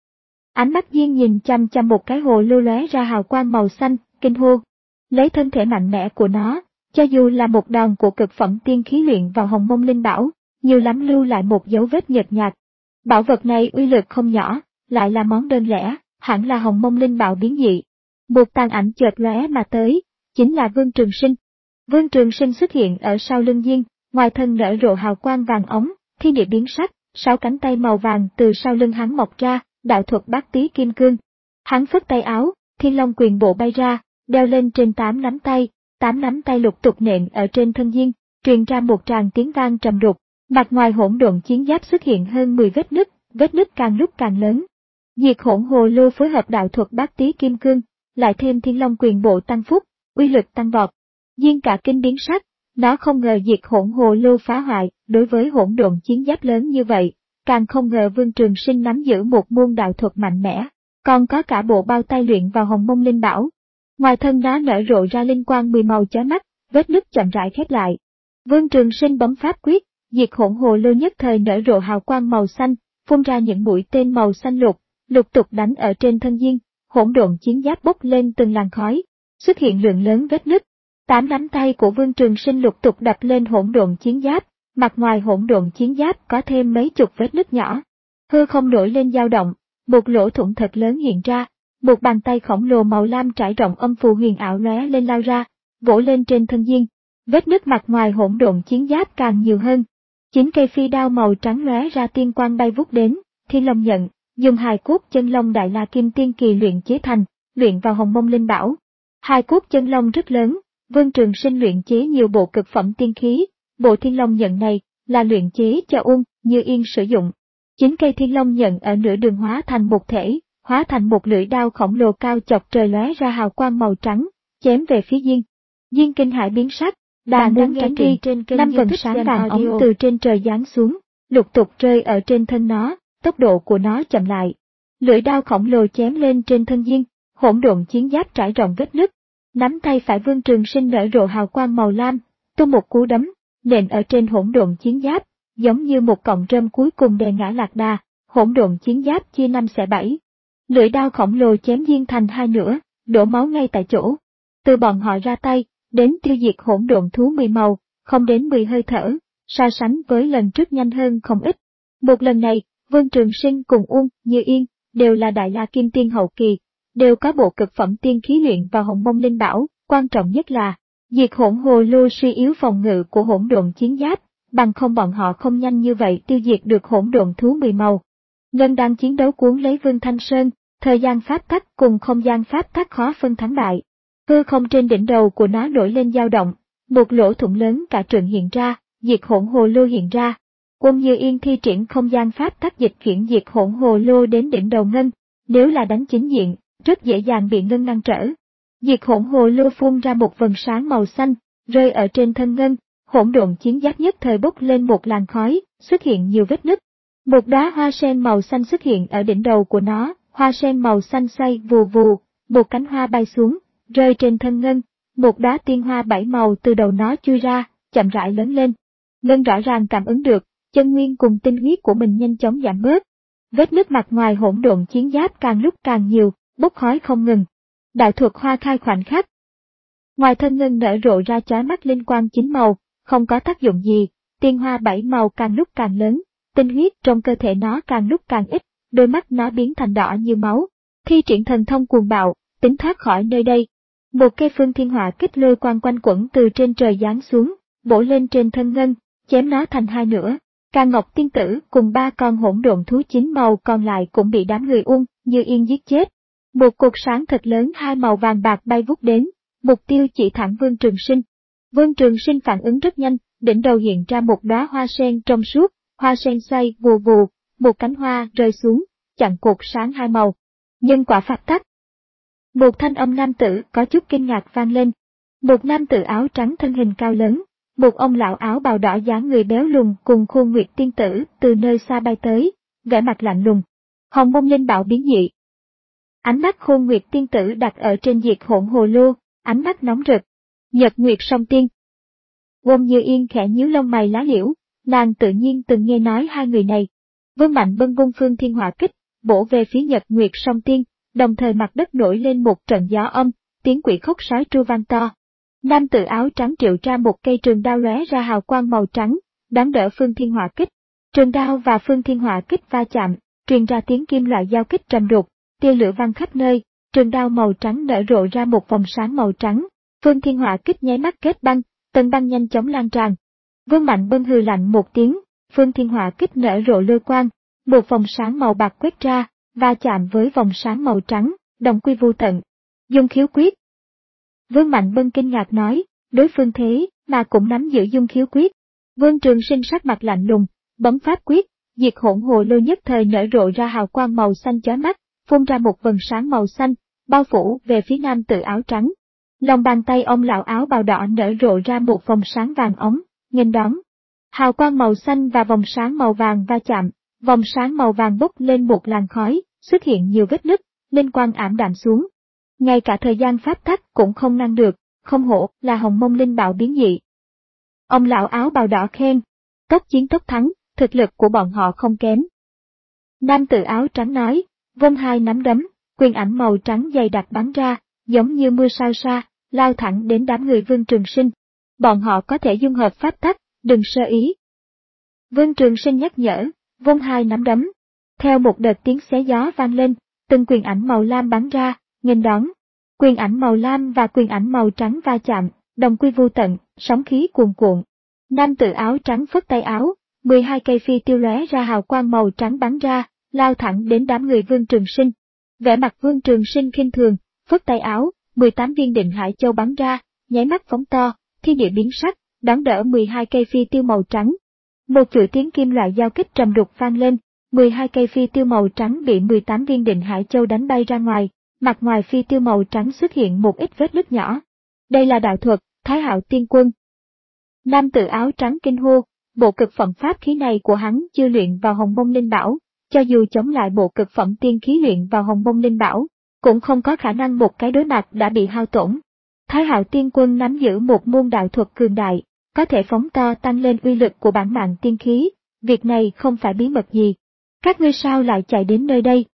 Ánh mắt Diên nhìn chăm chăm một cái hồ lưu lóe ra hào quang màu xanh, kinh hô. Lấy thân thể mạnh mẽ của nó, cho dù là một đòn của cực phẩm tiên khí luyện vào Hồng Mông Linh Bảo, nhiều lắm lưu lại một dấu vết nhợt nhạt. Bảo vật này uy lực không nhỏ, lại là món đơn lẻ, hẳn là Hồng Mông Linh Bảo biến dị. Một tàn ảnh chợt lóe mà tới, chính là Vương Trường Sinh. Vương Trường Sinh xuất hiện ở sau lưng Diên, ngoài thân nở rộ hào quang vàng ống, thiên địa biến sắc, sáu cánh tay màu vàng từ sau lưng hắn mọc ra, đạo thuật bát tý kim cương. Hắn phất tay áo, Thiên Long quyền bộ bay ra, đeo lên trên tám nắm tay, tám nắm tay lục tục nện ở trên thân Diên, truyền ra một tràng tiếng vang trầm đục. Mặt ngoài hỗn độn chiến giáp xuất hiện hơn mười vết nứt, vết nứt càng lúc càng lớn. Diệt hỗn hồ lô phối hợp đạo thuật bát tý kim cương, lại thêm Thiên Long quyền bộ tăng phúc, uy lực tăng vọt. Diên cả kinh biến sắc, nó không ngờ diệt hỗn hồ lô phá hoại đối với hỗn độn chiến giáp lớn như vậy, càng không ngờ Vương Trường Sinh nắm giữ một môn đạo thuật mạnh mẽ, còn có cả bộ bao tay luyện vào Hồng Mông Linh Bảo. Ngoài thân nó nở rộ ra linh quang mười màu chói mắt, vết nứt chậm rãi khép lại. Vương Trường Sinh bấm pháp quyết, diệt hỗn hồ lô nhất thời nở rộ hào quang màu xanh, phun ra những mũi tên màu xanh lục, lục tục đánh ở trên thân Diên, hỗn độn chiến giáp bốc lên từng làn khói, xuất hiện lượng lớn vết nứt. Tám nắm tay của Vương Trường Sinh lục tục đập lên hỗn độn chiến giáp, mặt ngoài hỗn độn chiến giáp có thêm mấy chục vết nứt nhỏ. Hư không nổi lên dao động, một lỗ thủng thật lớn hiện ra, một bàn tay khổng lồ màu lam trải rộng âm phù huyền ảo lóe lên lao ra, vỗ lên trên thân Diên. Vết nứt mặt ngoài hỗn độn chiến giáp càng nhiều hơn. Chín cây phi đao màu trắng lóe ra tiên quang bay vút đến, Thiên Long nhận, dùng hài cốt chân long đại la kim tiên kỳ luyện chế thành, luyện vào Hồng Mông Linh Bảo. Hài cốt chân long rất lớn, Vương Trường Sinh luyện chế nhiều bộ cực phẩm tiên khí, bộ Thiên Long nhận này là luyện chế cho Uông Như Yên sử dụng. Chín cây Thiên Long nhận ở nửa đường hóa thành một thể, hóa thành một lưỡi đao khổng lồ cao chọc trời lóe ra hào quang màu trắng, chém về phía Diên. Diên kinh hãi biến sắc, đà muốn tránh đi, năm vầng sáng vàng ống từ trên trời giáng xuống, lục tục rơi ở trên thân nó, tốc độ của nó chậm lại. Lưỡi đao khổng lồ chém lên trên thân Diên, hỗn độn chiến giáp trải rộng vết nứt. Nắm tay phải Vương Trường Sinh nở rộ hào quang màu lam, tung một cú đấm, nện ở trên hỗn độn chiến giáp, giống như một cọng rơm cuối cùng đè ngã lạc đà, hỗn độn chiến giáp chia năm xẻ bảy. Lưỡi đao khổng lồ chém Diên thành hai nửa, đổ máu ngay tại chỗ. Từ bọn họ ra tay, đến tiêu diệt hỗn độn thú mười màu, không đến mười hơi thở, so sánh với lần trước nhanh hơn không ít. Một lần này, Vương Trường Sinh cùng Uông Như Yên đều là đại la kim tiên hậu kỳ, đều có bộ cực phẩm tiên khí luyện vào Hồng Mông Linh Bảo, quan trọng nhất là diệt hỗn hồ lô suy yếu phòng ngự của hỗn độn chiến giáp, bằng không bọn họ không nhanh như vậy tiêu diệt được hỗn độn thú mười màu. Ngân đang chiến đấu cuốn lấy Vương Thanh Sơn, thời gian pháp tắc cùng không gian pháp tắc khó phân thắng bại. Hư không trên đỉnh đầu của nó nổi lên dao động, một lỗ thủng lớn cả trượng hiện ra, diệt hỗn hồ lô hiện ra. Uông Như Yên thi triển không gian pháp tắc dịch chuyển diệt hỗn hồ lô đến đỉnh đầu Ngân, nếu là đánh chính diện, rất dễ dàng bị Ngân ngăn trở. Diệt hỗn hồ lô phun ra một vầng sáng màu xanh, rơi ở trên thân Ngân, hỗn độn chiến giáp nhất thời bốc lên một làn khói, xuất hiện nhiều vết nứt. Một đóa hoa sen màu xanh xuất hiện ở đỉnh đầu của nó, hoa sen màu xanh xoay vù vù, một cánh hoa bay xuống, rơi trên thân Ngân, một đóa tiên hoa bảy màu từ đầu nó chui ra, chậm rãi lớn lên. Ngân rõ ràng cảm ứng được, chân nguyên cùng tinh huyết của mình nhanh chóng giảm bớt. Vết nứt mặt ngoài hỗn độn chiến giáp càng lúc càng nhiều, bốc khói không ngừng. Đạo thuật hoa khai khoảnh khắc. Ngoài thân Ngân nở rộ ra chói mắt linh quang chín màu, không có tác dụng gì, tiên hoa bảy màu càng lúc càng lớn, tinh huyết trong cơ thể nó càng lúc càng ít, đôi mắt nó biến thành đỏ như máu. Thi triển thần thông cuồng bạo, tính thoát khỏi nơi đây. Một cây phương thiên hỏa kích lôi quang quanh quẩn từ trên trời giáng xuống, bổ lên trên thân Ngân, chém nó thành hai nửa. Càn Ngọc tiên tử cùng ba con hỗn độn thú chín màu còn lại cũng bị đám người Uông Như Yên giết chết. Một cột sáng thật lớn hai màu vàng bạc bay vút đến, mục tiêu chỉ thẳng Vương Trường Sinh. Vương Trường Sinh phản ứng rất nhanh, đỉnh đầu hiện ra một đóa hoa sen trong suốt, hoa sen xoay vù vù, một cánh hoa rơi xuống, chặn cột sáng hai màu. Nhân quả pháp tắc. Một thanh âm nam tử có chút kinh ngạc vang lên. Một nam tử áo trắng thân hình cao lớn, một ông lão áo bào đỏ dáng người béo lùn cùng Khôn Nguyệt tiên tử từ nơi xa bay tới, vẻ mặt lạnh lùng. Hồng Mông Linh Bảo biến dị. Ánh mắt Khôn Nguyệt tiên tử đặt ở trên diệt hỗn hồ lô, ánh mắt nóng rực. Nhật Nguyệt song tiên. Uông Như Yên khẽ nhíu lông mày lá liễu, nàng tự nhiên từng nghe nói hai người này. Vương Mạnh bưng vung phương thiên hỏa kích, bổ về phía Nhật Nguyệt song tiên, đồng thời mặt đất nổi lên một trận gió âm, tiếng quỷ khóc sói tru vang to. Nam tử áo trắng triệu ra một cây trường đao lóe ra hào quang màu trắng, đón đỡ phương thiên hỏa kích. Trường đao và phương thiên hỏa kích va chạm, truyền ra tiếng kim loại giao kích trầm đục, tia lửa văng khắp nơi, trường đao màu trắng nở rộ ra một vòng sáng màu trắng, phương thiên hỏa kích nháy mắt kết băng, tầng băng nhanh chóng lan tràn. Vương Mạnh Bân hừ lạnh một tiếng, phương thiên hỏa kích nở rộ lôi quang, một vòng sáng màu bạc quét ra, va chạm với vòng sáng màu trắng, đồng quy vô tận. Dung khiếu quyết. Vương Mạnh Bân kinh ngạc nói, đối phương thế mà cũng nắm giữ dung khiếu quyết. Vương Trường Sinh sắc mặt lạnh lùng, bấm pháp quyết, diệt hỗn hồ lôi nhất thời nở rộ ra hào quang màu xanh chói mắt, phun ra một vầng sáng màu xanh, bao phủ về phía nam tử áo trắng. Lòng bàn tay ông lão áo bào đỏ nở rộ ra một vòng sáng vàng ống, nghênh đón. Hào quang màu xanh và vòng sáng màu vàng va chạm, vòng sáng màu vàng bốc lên một làn khói, xuất hiện nhiều vết nứt, linh quang ảm đạm xuống. Ngay cả thời gian pháp tắc cũng không ngăn được, không hổ là Hồng Mông Linh Bảo biến dị. Ông lão áo bào đỏ khen, tốc chiến tốc thắng, thực lực của bọn họ không kém. Nam tử áo trắng nói, vung hai nắm đấm, quyền ảnh màu trắng dày đặc bắn ra, giống như mưa sao sa, lao thẳng đến đám người Vương Trường Sinh. Bọn họ có thể dung hợp pháp tắc, đừng sơ ý. Vương Trường Sinh nhắc nhở, vung hai nắm đấm. Theo một đợt tiếng xé gió vang lên, từng quyền ảnh màu lam bắn ra, nghênh đón. Quyền ảnh màu lam và quyền ảnh màu trắng va chạm, đồng quy vô tận, sóng khí cuồn cuộn. Nam tử áo trắng phất tay áo, mười hai cây phi tiêu lóe ra hào quang màu trắng bắn ra, lao thẳng đến đám người Vương Trường Sinh. Vẻ mặt Vương Trường Sinh khinh thường, phất tay áo, mười tám viên định hải châu bắn ra, nháy mắt phóng to, thiên địa biến sắc, đón đỡ mười hai cây phi tiêu màu trắng. Một chuỗi tiếng kim loại giao kích trầm đục vang lên, mười hai cây phi tiêu màu trắng bị mười tám viên định hải châu đánh bay ra ngoài, mặt ngoài phi tiêu màu trắng xuất hiện một ít vết nứt nhỏ. Đây là đạo thuật, Thái Hạo Tiên Quân. Nam tử áo trắng kinh hô, bộ cực phẩm pháp khí này của hắn chưa luyện vào Hồng Mông Linh Bảo, cho dù chống lại bộ cực phẩm tiên khí luyện vào Hồng Mông Linh Bảo, cũng không có khả năng một cái đối mặt đã bị hao tổn. Thái Hạo Tiên Quân nắm giữ một môn đạo thuật cường đại, có thể phóng to tăng lên uy lực của bản mạng tiên khí, việc này không phải bí mật gì. Các ngươi sao lại chạy đến nơi đây?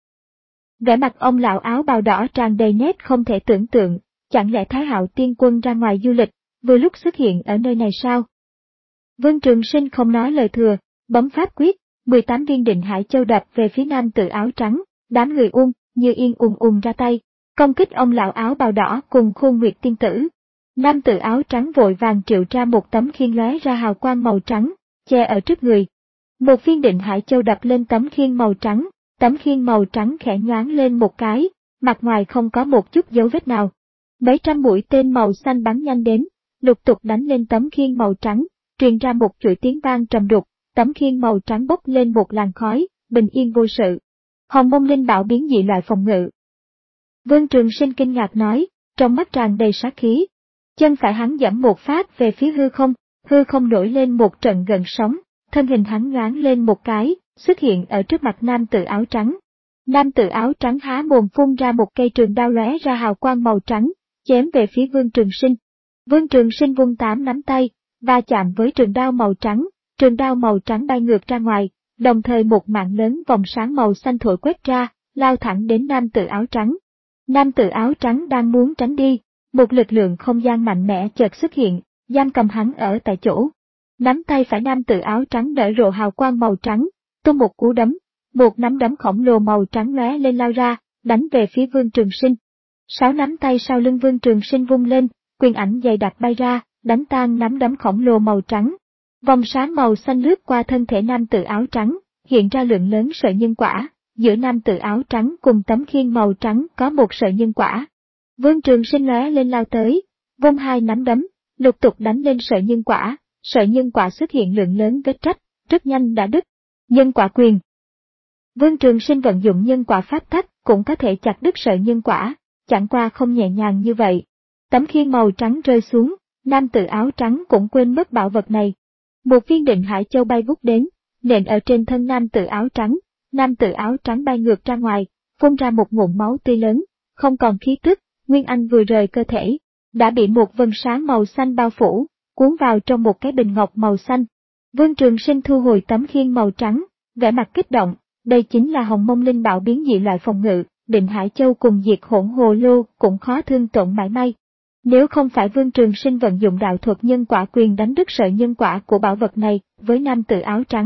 Vẻ mặt ông lão áo bào đỏ tràn đầy nét không thể tưởng tượng, chẳng lẽ Thái Hạo Tiên Quân ra ngoài du lịch, vừa lúc xuất hiện ở nơi này sao? Vương Trường Sinh không nói lời thừa, bấm pháp quyết, mười tám viên định hải châu đập về phía nam tử áo trắng, đám người Uông, Như Yên ùn ùn ra tay, công kích ông lão áo bào đỏ cùng Khôn Nguyệt tiên tử. Nam tử áo trắng vội vàng triệu ra một tấm khiên lóe ra hào quang màu trắng, che ở trước người. Một viên định hải châu đập lên tấm khiên màu trắng, tấm khiên màu trắng khẽ nhoáng lên một cái, mặt ngoài không có một chút dấu vết nào. Mấy trăm mũi tên màu xanh bắn nhanh đến, lục tục đánh lên tấm khiên màu trắng, truyền ra một chuỗi tiếng vang trầm đục, tấm khiên màu trắng bốc lên một làn khói, bình yên vô sự. Hồng Mông Linh Bảo biến dị loại phòng ngự. Vương Trường Sinh kinh ngạc nói, trong mắt tràn đầy sát khí. Chân phải hắn giẫm một phát về phía hư không, hư không nổi lên một trận gợn sóng, thân hình hắn nhoáng lên một cái, xuất hiện ở trước mặt nam tử áo trắng. Nam tử áo trắng há mồm phun ra một cây trường đao lóe ra hào quang màu trắng, chém về phía Vương Trường Sinh. Vương Trường Sinh vung tám nắm tay, va chạm với trường đao màu trắng, trường đao màu trắng bay ngược ra ngoài, đồng thời một mạng lớn vòng sáng màu xanh thổi quét ra, lao thẳng đến nam tử áo trắng. Nam tử áo trắng đang muốn tránh đi, một lực lượng không gian mạnh mẽ chợt xuất hiện, giam cầm hắn ở tại chỗ. Nắm tay phải nam tử áo trắng nở rộ hào quang màu trắng, tung một cú đấm, một nắm đấm khổng lồ màu trắng lóe lên lao ra, đánh về phía Vương Trường Sinh. Sáu nắm tay sau lưng Vương Trường Sinh vung lên, quyền ảnh dày đặc bay ra, đánh tan nắm đấm khổng lồ màu trắng. Vòng sáng màu xanh lướt qua thân thể nam tử áo trắng, hiện ra lượng lớn sợi nhân quả, giữa nam tử áo trắng cùng tấm khiên màu trắng có một sợi nhân quả. Vương Trường Sinh lóe lên lao tới, vung hai nắm đấm, lục tục đánh lên sợi nhân quả, sợi nhân quả xuất hiện lượng lớn vết rách, rất nhanh đã đứt. Nhân quả quyền. Vương Trường Sinh vận dụng nhân quả pháp tắc cũng có thể chặt đứt sợi nhân quả, chẳng qua không nhẹ nhàng như vậy. Tấm khiên màu trắng rơi xuống, nam tử áo trắng cũng quên mất bảo vật này. Một viên định hải châu bay vút đến, nện ở trên thân nam tử áo trắng, nam tử áo trắng bay ngược ra ngoài, phun ra một ngụm máu tươi lớn, không còn khí tức, nguyên anh vừa rời cơ thể, đã bị một vầng sáng màu xanh bao phủ, cuốn vào trong một cái bình ngọc màu xanh. Vương Trường Sinh thu hồi tấm khiên màu trắng, vẻ mặt kích động, đây chính là Hồng Mông Linh Bảo biến dị loại phòng ngự, định hải châu cùng diệt hỗn hồ lô cũng khó thương tổn mảy may. Nếu không phải Vương Trường Sinh vận dụng đạo thuật nhân quả quyền đánh đứt sợi nhân quả của bảo vật này, với nam tử áo trắng,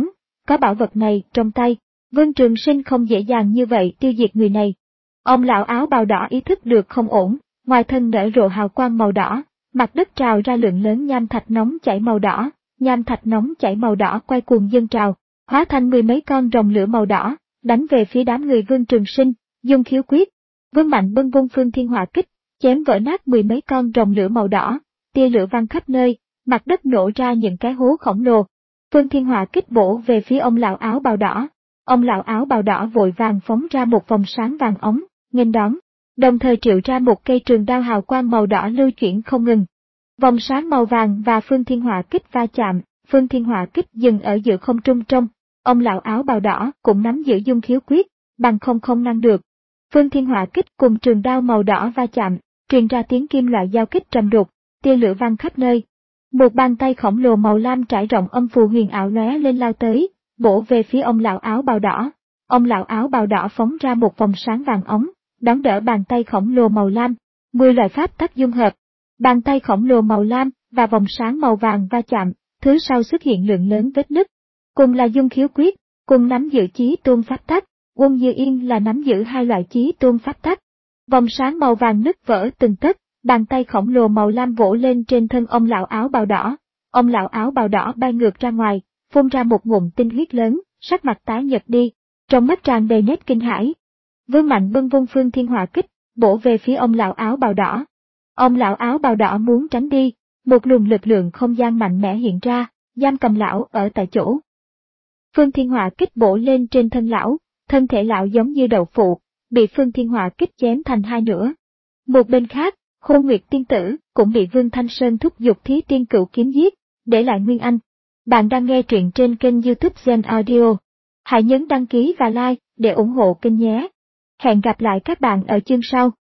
có bảo vật này trong tay, Vương Trường Sinh không dễ dàng như vậy tiêu diệt người này. Ông lão áo bào đỏ ý thức được không ổn, ngoài thân nở rộ hào quang màu đỏ, mặt đất trào ra lượng lớn nham thạch nóng chảy màu đỏ, nham thạch nóng chảy màu đỏ quay cuồng dâng trào, hóa thành mười mấy con rồng lửa màu đỏ, đánh về phía đám người Vương Trường Sinh, dùng khiếu quyết. Vương Mạnh bưng vung Phương Thiên Hỏa Kích, chém vỡ nát mười mấy con rồng lửa màu đỏ, tia lửa văng khắp nơi, mặt đất nổ ra những cái hố khổng lồ. Phương Thiên Hỏa Kích bổ về phía ông lão áo bào đỏ. Ông lão áo bào đỏ vội vàng phóng ra một vòng sáng vàng ống, nghênh đón, đồng thời triệu ra một cây trường đao hào quang màu đỏ lưu chuyển không ngừng. Vòng sáng màu vàng và Phương Thiên Hỏa Kích va chạm, Phương Thiên Hỏa Kích dừng ở giữa không trung trong. Ông lão áo bào đỏ cũng nắm giữ dung khiếu quyết, bằng không không ngăn được. Phương Thiên Hỏa Kích cùng trường đao màu đỏ va chạm, truyền ra tiếng kim loại giao kích trầm đục, tia lửa văng khắp nơi. Một bàn tay khổng lồ màu lam trải rộng âm phù huyền ảo lóe lên lao tới, bổ về phía ông lão áo bào đỏ. Ông lão áo bào đỏ phóng ra một vòng sáng vàng ống, đón đỡ bàn tay khổng lồ màu lam, mười loại pháp tắc dung hợp. Bàn tay khổng lồ màu lam và vòng sáng màu vàng va chạm, thứ sau xuất hiện lượng lớn vết nứt. Cùng là dung khiếu quyết, cùng nắm giữ chí tôn pháp tắc, Uông Như Yên là nắm giữ hai loại chí tôn pháp tắc. Vòng sáng màu vàng nứt vỡ từng tấc, bàn tay khổng lồ màu lam vỗ lên trên thân ông lão áo bào đỏ. Ông lão áo bào đỏ bay ngược ra ngoài, phun ra một ngụm tinh huyết lớn, sắc mặt tái nhợt đi, trong mắt tràn đầy nét kinh hãi. Vương Mạnh bưng vung Phương Thiên Hỏa Kích, bổ về phía ông lão áo bào đỏ. Ông lão áo bào đỏ muốn tránh đi, một luồng lực lượng không gian mạnh mẽ hiện ra, giam cầm lão ở tại chỗ. Phương Thiên Hỏa Kích bổ lên trên thân lão, thân thể lão giống như đậu phụ, bị Phương Thiên Hỏa Kích chém thành hai nửa. Một bên khác, Khôn Nguyệt tiên tử cũng bị Vương Thanh Sơn thúc giục Thí Tiên Cửu kiếm giết, để lại nguyên anh. Bạn đang nghe truyện trên kênh YouTube Gen Audio. Hãy nhấn đăng ký và like để ủng hộ kênh nhé. Hẹn gặp lại các bạn ở chương sau.